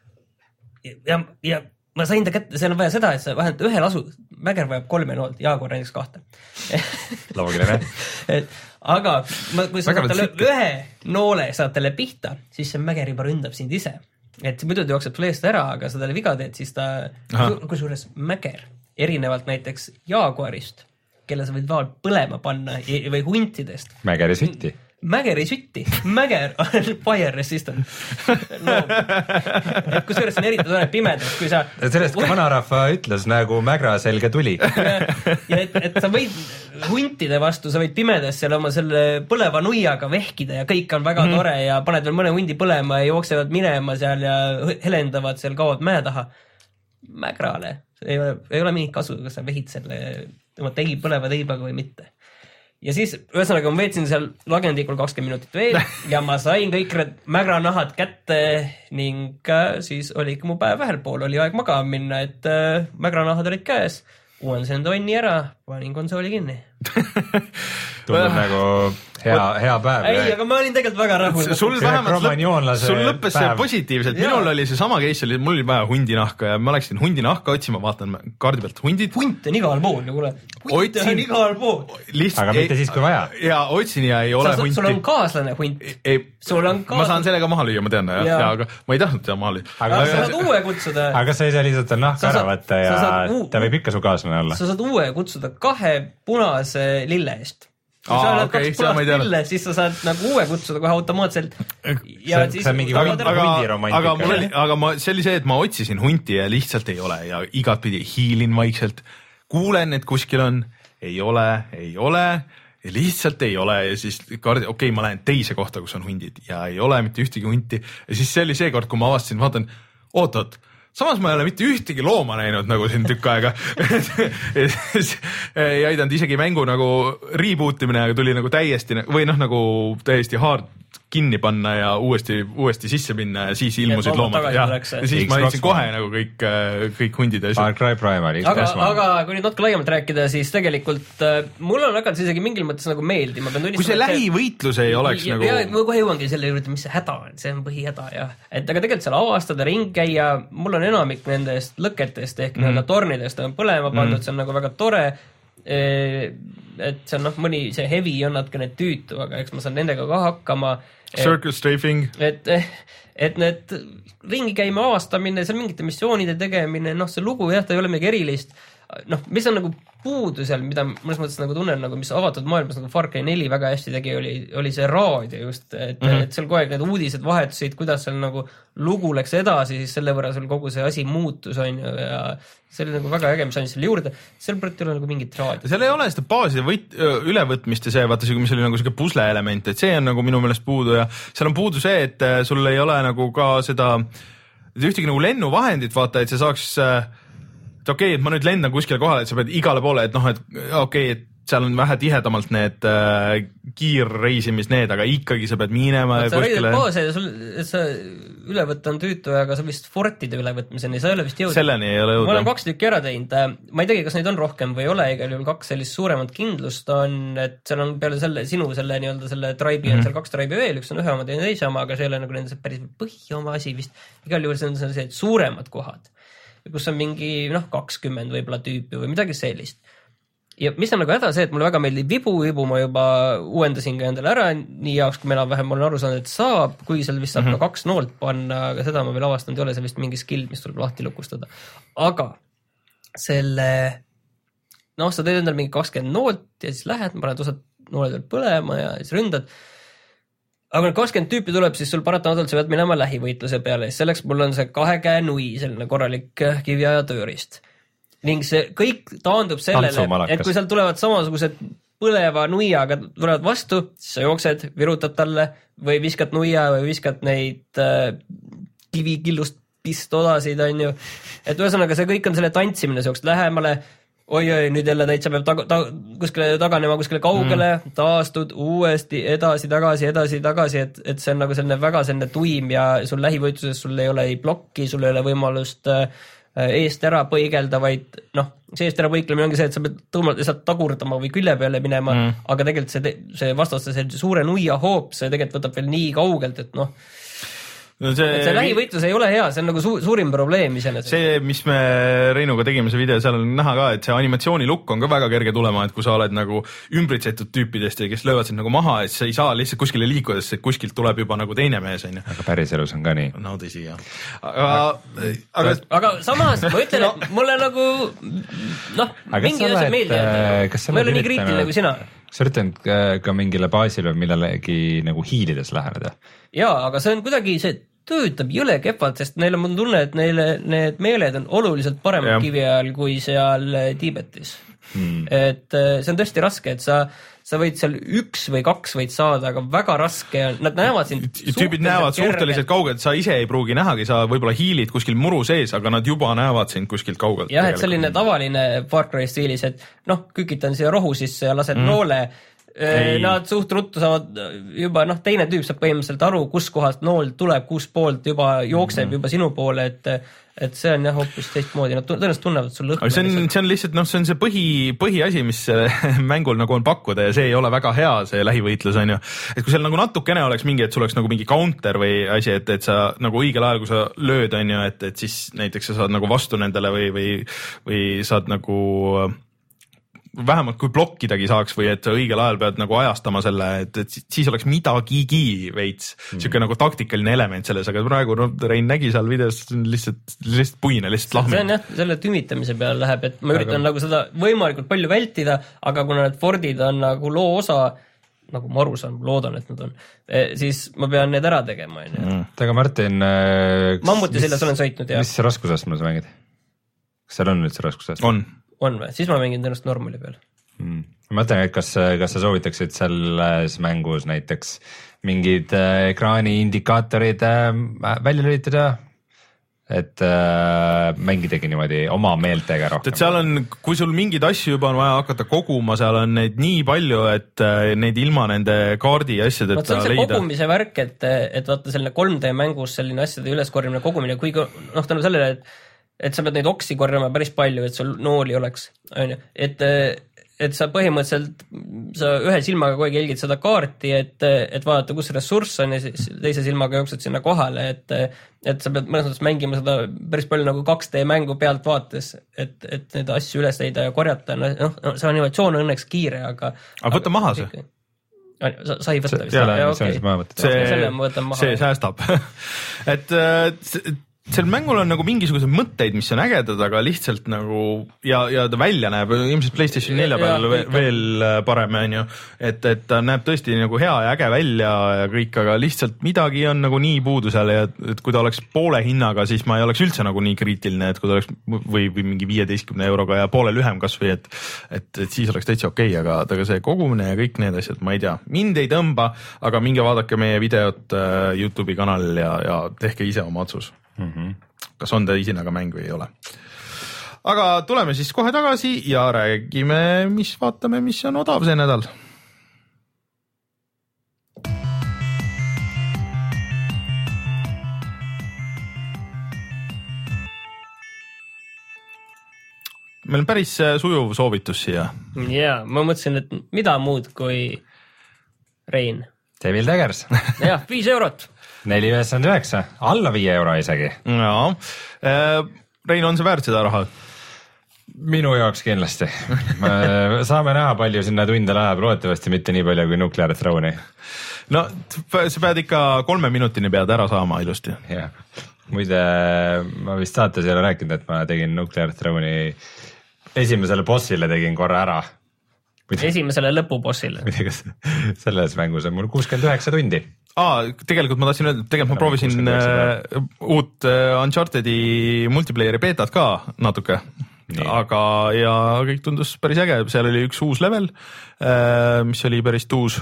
ja, ja ma sain ta kätte, seal on vaja seda, et sa vähemalt ühel asu, mäger vajab kolme noolt, jaaguar näiteks kahte. Loogiline. Aga ma, kui sa saad talle ühe noole saad talle pihta, siis see mäger juba ründab sind ise. Et muidu ta jookseb sulle eest ära, aga sa talle viga teed, siis ta, kui suures mäger, erinevalt näiteks jaaguarist, kelle sa võid vaal põlema panna või huntidest. Mägeri sütti. Mägeri sütti. Mäger on fire resistant. No. Et kui suurest on eriti tore pimedas, kui sa... Sellest ka vanarahva ütles nagu mägra selge tuli. Ja, ja et, et sa võid huntide vastu, sa võid pimedas seal oma selle põleva nuiaga vehkida ja kõik on väga mm. tore ja paned veel mõne hundi põlema ja jooksevad minema seal ja helendavad seal, kaovad mäe taha. Mägrale ei ole, ei ole mingit kasu, kas sa vehid selle oma teib, põleva teibaga või mitte. Ja siis, ühesõnaga, ma veetsin seal lagendikul kakskümmend minutit veel ja ma sain kõik need mägranahad kätte ning siis oli ikka mu päev vähel pool, oli aeg magama minna, et mägranahad olid käes. Uuendasin tonni ära, panin konsooli kinni. Tundub nagu hea, hea päev. Ei, aga ma olin tegelikult väga rahul. Sul vähemalt lõpp, sul lõppes see positiivselt. Minul oli see sama case, oli, mul oli vaja hundinahka ja ma läksin hundinahka otsima, vaatan kaardi pealt hundid. Hunt on igal pool, nagu ole. Hunt on igal pool. Lihtsalt, aga mitte siis, kui vaja. Ja otsin ja ei ole sa, hunti. Sul on kaaslane hunt. Ei, sul on kaaslane. Ma saan sellega maha lüüa, ma tean, ja, ja, aga ma ei tahtnud teha maha lüüa. Aga, aga sa saad uue kutsuda. Aga sa ei saa lihtsalt nahka ära võtta ja ta võib ikka su kaaslane olla. Sa saad uue kutsuda kahe punase lille eest. Kui Aa, sa oled okay, kaks punast lille, siis sa saad nagu uue kutsuda kohe automaatselt. Ja see, siis, see on mingi aga, hundiromantika. Aga, aga, oli, aga ma, see oli see, et ma otsisin hunti ja lihtsalt ei ole ja igat pidi hiilin vaikselt. Kuulen, et kuskil on, ei ole, ei ole ja lihtsalt ei ole ja siis kaardi, okei, okay, ma lähen teise kohta, kus on hundid ja ei ole mitte ühtegi hunti ja siis see oli see kord, kui ma avastasin, vaatan, oot, oot, samas ma ei ole mitte ühtegi looma näinud nagu siin tükk aega. Ei aidanud isegi mängu nagu rebootimine, aga tuli nagu täiesti või noh, nagu täiesti hard kinni panna ja uuesti, uuesti sisse minna ja siis ilmusid loomad. Ja, ja siis ma leidsin kohe nagu kõik, kõik hundid. Far Cry Primal. Aga, aga kui nüüd natuke laiemalt rääkida, siis tegelikult äh, mul on hakanud isegi mingil mõttes nagu meeldi. Kui see lähivõitlus ei oleks ja, nagu... Ja, ma kohe jõuangi selle juurde, mis see häda on, see on põhihäda. Ja. Et aga tegelikult seal avastada, ring käia, mul on enamik nendest lõketest ehk mm. nende tornidest on põlema pandud, mm. see on nagu väga tore. Et see on noh, mõni see heavy on natkene tüütu, aga eks ma saan nendega ka hakkama. Circle strafing. Et, et need ringi käima avastamine, seal mingite missioonide tegemine, noh see lugu jah, ta ei ole midagi erilist, noh, mis on nagu puudu seal, mida mõnes mõttes nagu tunnen, nagu mis avatud maailmas nagu Far Cry neli väga hästi tegi, oli, oli see raadio just, et, mm -hmm. et seal kogu aeg need uudised vahetusid, kuidas seal nagu lugu läks edasi, siis selle võrra sul kogu see asi muutus, on ju, ja see oli nagu väga äge, mis andis selle juurde, seal praegu ei ole nagu mingit raadio. seal ei ole seda baaside võit, ülevõtmist ja see, vaata see, mis oli nagu selline pusle element, et see on nagu minu meelest puudu ja seal on puudu see, et sul ei ole nagu ka seda, ühtegi nagu lennuvahendit, vaata, et see saaks et okei okay,, et ma nüüd lendan kuskile kohale, et sa pead igale poole, et noh, et okei okay,, et seal on vähe tihedamalt need äh, kiirreisimis need, aga ikkagi sa pead minema sa kuskile. Baase, sul, et sa ülevõtt on tüütu, aga sa vist fortide ülevõtmiseni, sa ei ole vist jõudnud. Selleni ei ole jõudnud. Ma olen kaks tükki ära teinud, ma ei teagi, kas neid on rohkem või ei ole, igal juhul kaks sellist suuremat kindlust on, et seal on peale selle, sinu selle nii-öelda selle tribe'i mm -hmm. on seal kaks tribe'i veel, üks on ühe oma, teine teise oma, aga see ei ole nagu nende päris põhioma asi vist. Igal juhul see on sellised suuremad kohad, kus on mingi noh, kakskümmend võib-olla tüüpi või midagi sellist. Ja mis on nagu häda see, et mulle väga meeldib vibu, vibu ma juba uuendasin ka endale ära, nii jaoks kui mina vähem olen aru saanud, et saab, kuigi seal vist saab mm -hmm. ka kaks noolt panna, aga seda ma veel avastanud ei ole, see vist mingi skill, mis tuleb lahti lukustada. Aga selle, noh, sa teed endale mingi kakskümmend noolt ja siis lähed, paned osad nooled veel põlema ja siis ründad. Aga kui kakskümmend tüüpi tuleb, siis sul paratamatult sa pead minema lähivõitluse peale, siis selleks mul on see kahe käe nui, selline korralik kiviaja tööriist. Ning see kõik taandub sellele, et kui seal tulevad samasugused põleva nuiaga tulevad vastu, siis sa jooksed, virutad talle või viskad nuia või viskad neid äh, kivikillust pistodasid, on ju. Et ühesõnaga see kõik on selle tantsimine, sa jooksed lähemale, oi-oi, nüüd jälle täitsa peab taga, ta, kuskile taganema kuskile kaugele, mm. taastud uuesti edasi, tagasi, edasi, tagasi, et, et see on nagu selline väga selline tuim ja sul lähivõitluses sul ei ole ei plokki, sul ei ole võimalust äh, eest ära põigelda, vaid noh, see eest ära põiklemine ongi see, et sa pead tõmmalt lihtsalt tagurdama või külje peale minema, mm. aga tegelikult see, see vastaste see suure nuia hoop, see tegelikult võtab veel nii kaugelt, et noh, no see, et see lähivõitlus ei ole hea, see on nagu su suurim probleem iseenesest. See, mis me Reinuga tegime see video, seal on näha ka, et see animatsiooni lukk on ka väga kerge tulema, et kui sa oled nagu ümbritsetud tüüpidest ja kes löövad sind nagu maha, et sa ei saa lihtsalt kuskile liikuda, sest kuskilt tuleb juba nagu teine mees, on ju. Aga päris elus on ka nii. No tõsi, jah. Aga, aga, aga samas ma ütlen, no. et mulle nagu noh, mingi asja meeldib, ma ei ole nii kriitiline kui sina. Sa üritanud ka mingile baasile või millelegi nagu hiilides läheneda? Jaa, aga see on kuidagi, see töötab jõle kepalt, sest neil on tunne, et neile need meeled on oluliselt paremad kivi ajal kui seal Tiibetis. Hmm. Et see on tõesti raske, et sa, sa võid seal üks või kaks võid saada, aga väga raske on, nad näevad sind tüübid näevad suhteliselt kaugelt, sa ise ei pruugi nähagi, sa võib-olla hiilid kuskil muru sees, aga nad juba näevad sind kuskilt kaugelt. Jah, et selline tavaline Far Cry stiilis, et noh, kükitan siia rohu sisse ja lased mm. noole. Ei. Nad suht ruttu saavad juba, noh, teine tüüp saab põhimõtteliselt aru, kus kohast nool tuleb, kus poolt juba jookseb mm-hmm. juba sinu poole, et, et see on jah hoopis teistmoodi, nad tõenäoliselt tunnevad sul lõhna. See on, see on lihtsalt, noh, see on see põhi, põhiasi, mis mängul nagu on pakkuda ja see ei ole väga hea, see lähivõitlus on ju. Et kui seal nagu natukene oleks mingi, et sul oleks nagu mingi counter või asi, et, et sa nagu õigel ajal, kui sa lööd on ju, et, et siis näiteks sa saad nagu vastu nendele või, või, või saad nagu vähemalt kui blokkidagi saaks või et õigel ajal pead nagu ajastama selle, et, et siis oleks midagigi veits mm. siuke nagu taktikaline element selles, aga praegu no, Rein nägi seal videos lihtsalt, lihtsalt puine, lihtsalt lahmi. See on jah, selle tümitamise peale läheb, et ma üritan aga... nagu seda võimalikult palju vältida, aga kuna need Fordid on nagu loo osa, nagu ma aru saan, loodan, et nad on, siis ma pean need ära tegema. Mm. Aga Martin, Mammuti sillas olen sõitnud ja mis raskusastmes sa mängid? Kas seal on üldse raskusastmes? On. On või? Siis ma mängin tõenäoliselt normali peal. Hmm. Ma mõtlen, et kas, kas sa soovitaksid selles mängus näiteks mingid ekraani indikaatorid välja lülitada, et äh, mängidagi niimoodi oma meeltega rohkem? Et seal on, kui sul mingeid asju juba on vaja hakata koguma, seal on neid nii palju, et neid ilma nende kaardi asjadeta leida. See on see kogumise värk, et, et vaata selline kolm D mängus selline asjade üleskorjamine kogumine, kuigi noh, tänu sellele, et et sa pead neid oksi korjama päris palju, et sul nooli oleks, on ju, et, et sa põhimõtteliselt, sa ühe silmaga kogu aeg jälgid seda kaarti, et, et vaadata, kus ressurss on ja siis teise silmaga jooksed sinna kohale, et, et sa pead mõnes mõttes mängima seda päris palju nagu kaks D mängu pealt vaates, et, et neid asju üles leida ja korjata, noh, see animatsioon on õnneks kiire, aga aga võtta maha see? Sa, sa ei võta vist? See, see, see säästab et seal mängul on nagu mingisugused mõtteid, mis on ägedad, aga lihtsalt nagu ja, ja ta välja näeb ilmselt PlayStation nelja peal veel, veel parem, on ju, et, et ta näeb tõesti nagu hea ja äge välja ja kõik, aga lihtsalt midagi on nagu nii puudu seal ja et kui ta oleks poole hinnaga, siis ma ei oleks üldse nagu nii kriitiline, et kui ta oleks või, või mingi viieteistkümne euroga ja poole lühem kasvõi, et, et, et siis oleks täitsa okei, aga, aga see kogumine ja kõik need asjad, ma ei tea, mind ei tõmba, aga minge vaadake meie videot uh, YouTube'i kanalil ja, ja tehke ise oma otsus. Mm-hmm. Kas on ta isinaga mäng või ei ole. Aga tuleme siis kohe tagasi ja räägime, mis vaatame, mis on odav see nädal. Meil on päris sujuv soovitus siia. Jaa, ma mõtlesin, et mida muud kui Rein. Devil Daggers. Jah, viis eurot. neli üheksakümmend üheksa, alla viie euro isegi. Jaa. Rein, on see väärt seda raha? Minu jaoks kindlasti. Saame näha, palju sinna tunde läheb, loodetavasti mitte nii palju kui Nuclear Throne'i. No, sa pead ikka kolme minutini pead ära saama ilusti. Jah. Muide, ma vist saates ei ole rääkinud, et ma tegin Nuclear Throne'i esimesele bossile tegin korra ära. Mida? Esimesele lõpubossile. Mida selles mängus on mul kuuskümmend üheksa tundi. Aa, tegelikult ma tahtsin öelda, tegelikult ma proovisin äh, uut äh, Uncharted'i multiplayeri beetat ka natuke, nii. Aga ja kõik tundus päris äge, seal oli üks uus level, äh, mis oli päris tuus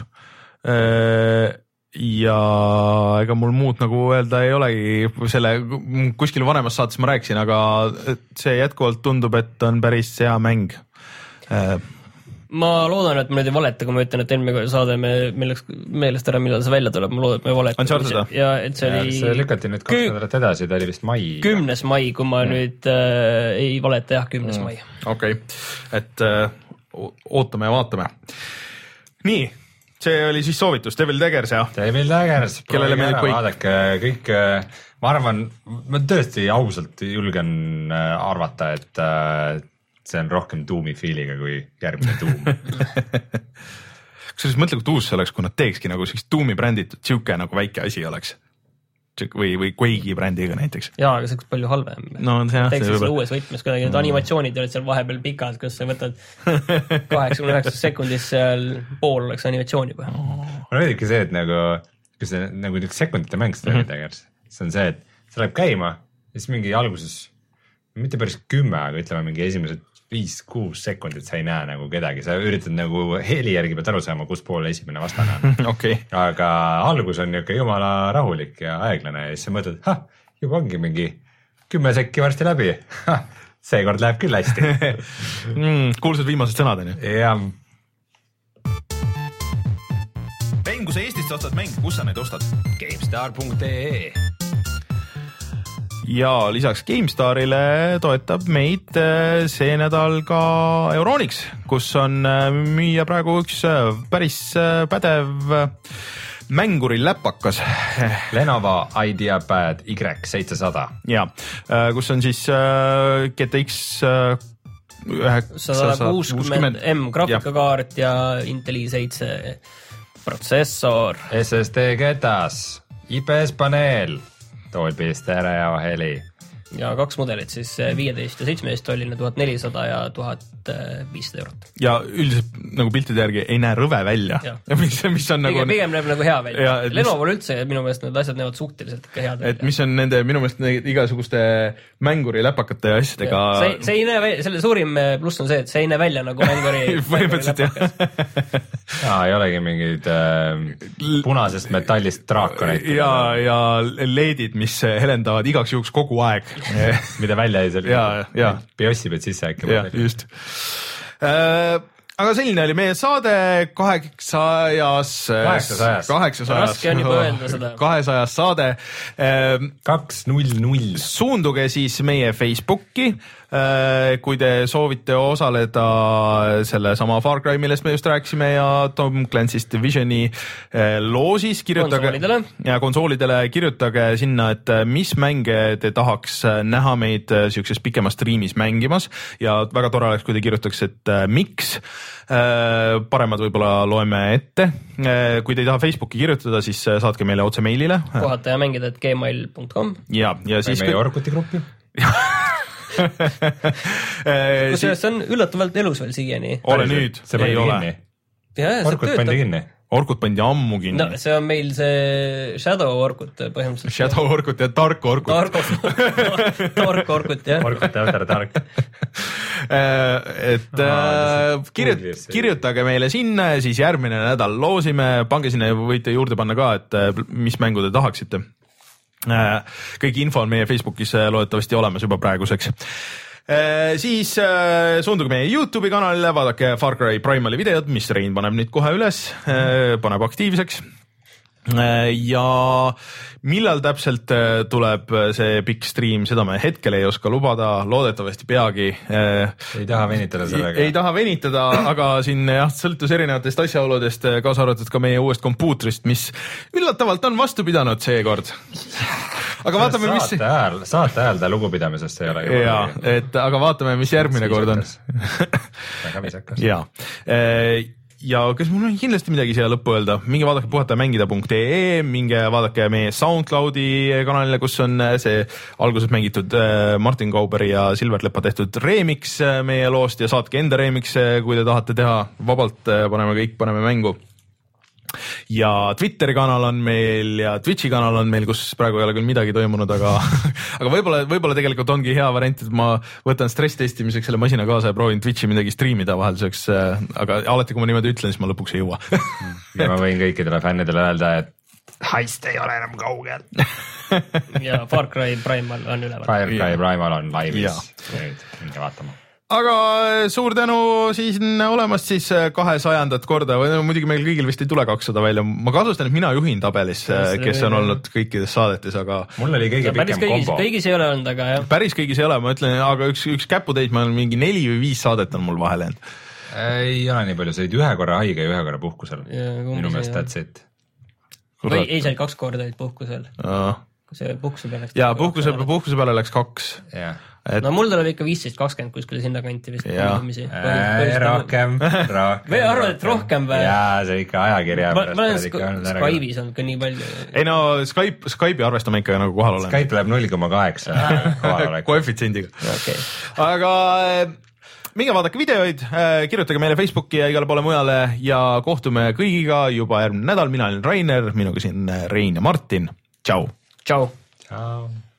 äh, ja ega mul muud nagu öelda ei olegi, selle kuskil vanemas saates ma rääkisin, aga see jätkuvalt tundub, et on päris hea mäng äh, ma loodan, et ma nüüd ei valeta, kui ma ütlen, et eelmine saade me milleks meelest ära, millal see välja tuleb, ma loodan, et me valeta. Ja et see oli... See lükati nüüd kaks nädalat edasi, ta oli vist mai. Kümnes mai, kui ma mm. nüüd äh, ei valeta, jah, kümnes mm. mai. Okei, okay. Et äh, ootame ja vaatame. Nii, see oli siis soovitus, Devil Daggers, jah? Devil Daggers, kellele meil kõik... vaadake kõik, ma arvan, ma tõesti ausalt julgen arvata, et äh, see on rohkem Doomi feeliga kui järgmine Doom. Kas sa siis mõtle, kui tuus see oleks, kui nad teekski nagu sellist Doomi bränditud siuke nagu väike asi oleks? Või, või Quake'i brändiga näiteks. Jaa, aga see oleks palju halvem. No, see, teeks see selle uues võtmes, kuidagi need animatsioonid olid seal vahepeal pikad, kus sa võtad kaheksakümne üheksa sekundis seal pool oleks animatsiooni põhe. Mul oli ikka see, et nagu, kui see nagu sekundite mäng seda mm -hmm. tegers, see on see, et see läheb käima ja siis mingi alguses, mitte päris kümme, aga ütleme mingi esimesed viis kuus sekundit sa ei näe nagu kedagi, sa üritad nagu heli järgi pead aru saama, kus pool esimene vastane on. Okay. Aga algus on niuke jumala rahulik ja aeglane ja siis sa mõtled, ha, juba ongi mingi kümme sekki varsti läbi. Ha, seekord läheb küll hästi. mm, kuulsad viimased sõnad, on ju? Jah. Rein, kui sa Eestist ostad mänge, kus sa neid ostad? GameStar punkt ee Ja lisaks GameStarile toetab meid see nädal ka Euronics, kus on müüa praegu üks päris pädev mänguri läpakas. Lenovo IdeaPad Y seitsesada. Ja, kus on siis G T X sada kuuskümmend M graafikakaart ja Intel i seitse protsessor. S S D ketas, I P S paneel. Dolby stereo heli. Ja kaks mudelit siis viieteist ja seitsmeteist tolline, tuhat nelisada ja tuhat viissada eurot. Ja üldiselt nagu piltide järgi ei näe rõve välja. Mis, mis on pigem, nagu... pigem näeb nagu hea välja. Lenovol üldse minu meelest need asjad näevad suhteliselt ikka head välja. Et mis on nende minu meelest igasuguste mänguri läpakate ja asjadega... See, see ei näe välja, selle suurim pluss on see, et see ei näe välja nagu mänguri, mänguri läpakas. Jaa, ei olegi mingid äh, punasest metallist draakoneid. Ja, ja leedid, mis helendavad igaks juhuks kogu aeg. Mida välja ei seal. Biossi pead sisse äkki. Ja, just. Äh, aga selline oli meie saade kaheksajas kaheksasajas raske on juba öelda seda kahesajas saade kaks null null. Suunduge siis meie Facebooki, kui te soovite osaleda selle sama Far Cry, millest me just rääkisime ja Tom Clancy's Divisioni loosis, kirjutage konsoolidele. ja konsoolidele kirjutage sinna, et mis mänge te tahaks näha meid siukses pikemas striimis mängimas ja väga tore oleks, kui te kirjutaks, et miks. Paremad võib-olla loeme ette. Kui te ei taha Facebooki kirjutada, siis saatke meile otse meilile. Kohata ja mängida et gmail punkt com. Ja, ja siis meie Orkuti gruppi. Kusjuures see on üllatavalt elus veel siiani. Ole nüüd, ei ole. Orkut pandi kinni. Orkut pandi ammu kinni. No see on meil see Shadow Orkut põhimõtteliselt. Shadow Orkut ja Dark Orkut. Dark, dark Orkut, jah. Orkut after dark. et ah, kirjut, kirjutage meile sinna ja siis järgmine nädal loosime, pange sinna ja võite juurde panna ka, et mis mängu te tahaksite. Kõik info on meie Facebookis loodetavasti olemas juba praeguseks. Siis suunduge meie YouTube'i kanalile, vaadake Far Cry Primali videod, mis Rein paneb nüüd kohe üles, paneb aktiivseks. Ja millal täpselt tuleb see pikk stream, seda me hetkel ei oska lubada, loodetavasti peagi. Ei taha venitada sellega. Ei, ei taha venitada, aga siin jah, sõltus erinevatest asjaoludest, kaasa arvatud ka meie uuest kompuutrist, mis üllatavalt on vastu pidanud seekord. Aga vaatame, mis... Saate ajal, saate ajal ta lugupidamisest ei ole. Ja, et, aga vaatame, mis järgmine kord on. Väga visakas. Ja, ja kas mul on kindlasti midagi siia lõppu öelda? Minge vaadake puhata mängida punkt ee, minge vaadake meie SoundCloudi kanalile, kus on see alguses mängitud Martin Kauberi ja Silver Leppa tehtud remix meie loost ja saatke enda remix, kui te tahate teha. Vabalt paneme kõik, paneme mängu. Ja Twitteri kanal on meil ja Twitchi kanal on meil, kus praegu ei ole küll midagi toimunud, aga, aga võib-olla, võib-olla tegelikult ongi hea variant, et ma võtan stress testimiseks selle masina kaasa ja proovin Twitchi midagi streamida vahelduseks, aga alati, kui ma niimoodi ütlen, siis ma lõpuks ei jõua. Ja ma võin kõikidele fännidele öelda, et heist ei ole enam kaugel. Ja Far Cry Primal on üleval. Far Cry Primal on laivis. Nüüd minge vaatama. Aga suur tänu siin olemast siis kahesajandat korda, või muidugi meil kõigil vist ei tule kakssada välja. Ma kasustan, et mina juhin tabelis, kes on olnud kõikides saadetes, aga... Mul oli kõige pikem kõigis, kombo. Kõigis ei ole olnud, aga jah. Päris kõigis ei ole, ma ütlen, aga üks, üks käputeid, ma olen mingi neli või viis saadet on mul vahel jäänud. Ei ole nii palju, sa olid ühe korra haige ja ühe korra puhkusel. Minu meelest that's it. Või ei, sa olid kaks korda olid puhkusel. See puhkuse peale läks. Ja puhkuse, puhkuse peale läks kaks. Jah. Et... No mul tuleb ikka viisteist kakskümmend kuskil sinna kanti vist. Äh, rohkem, rohkem. Või arvad, et rohkem või? Jaa, see ikka ajakirja. Ma, ma olen Skype'is olnud ka nii palju. Ei no, Skype, Skype'i arvestame ikka nagu kohal olen. Skype läheb null koma kaheksa kohal olek. Koefitsiendiga. Okay. Aga minge vaadake videoid, kirjutage meile Facebooki ja igale poole mujale ja kohtume kõigiga juba järgmine nädal. Mina olen Rainer, minuga siin Rein ja Martin. Tšau. Tšau. Tšau.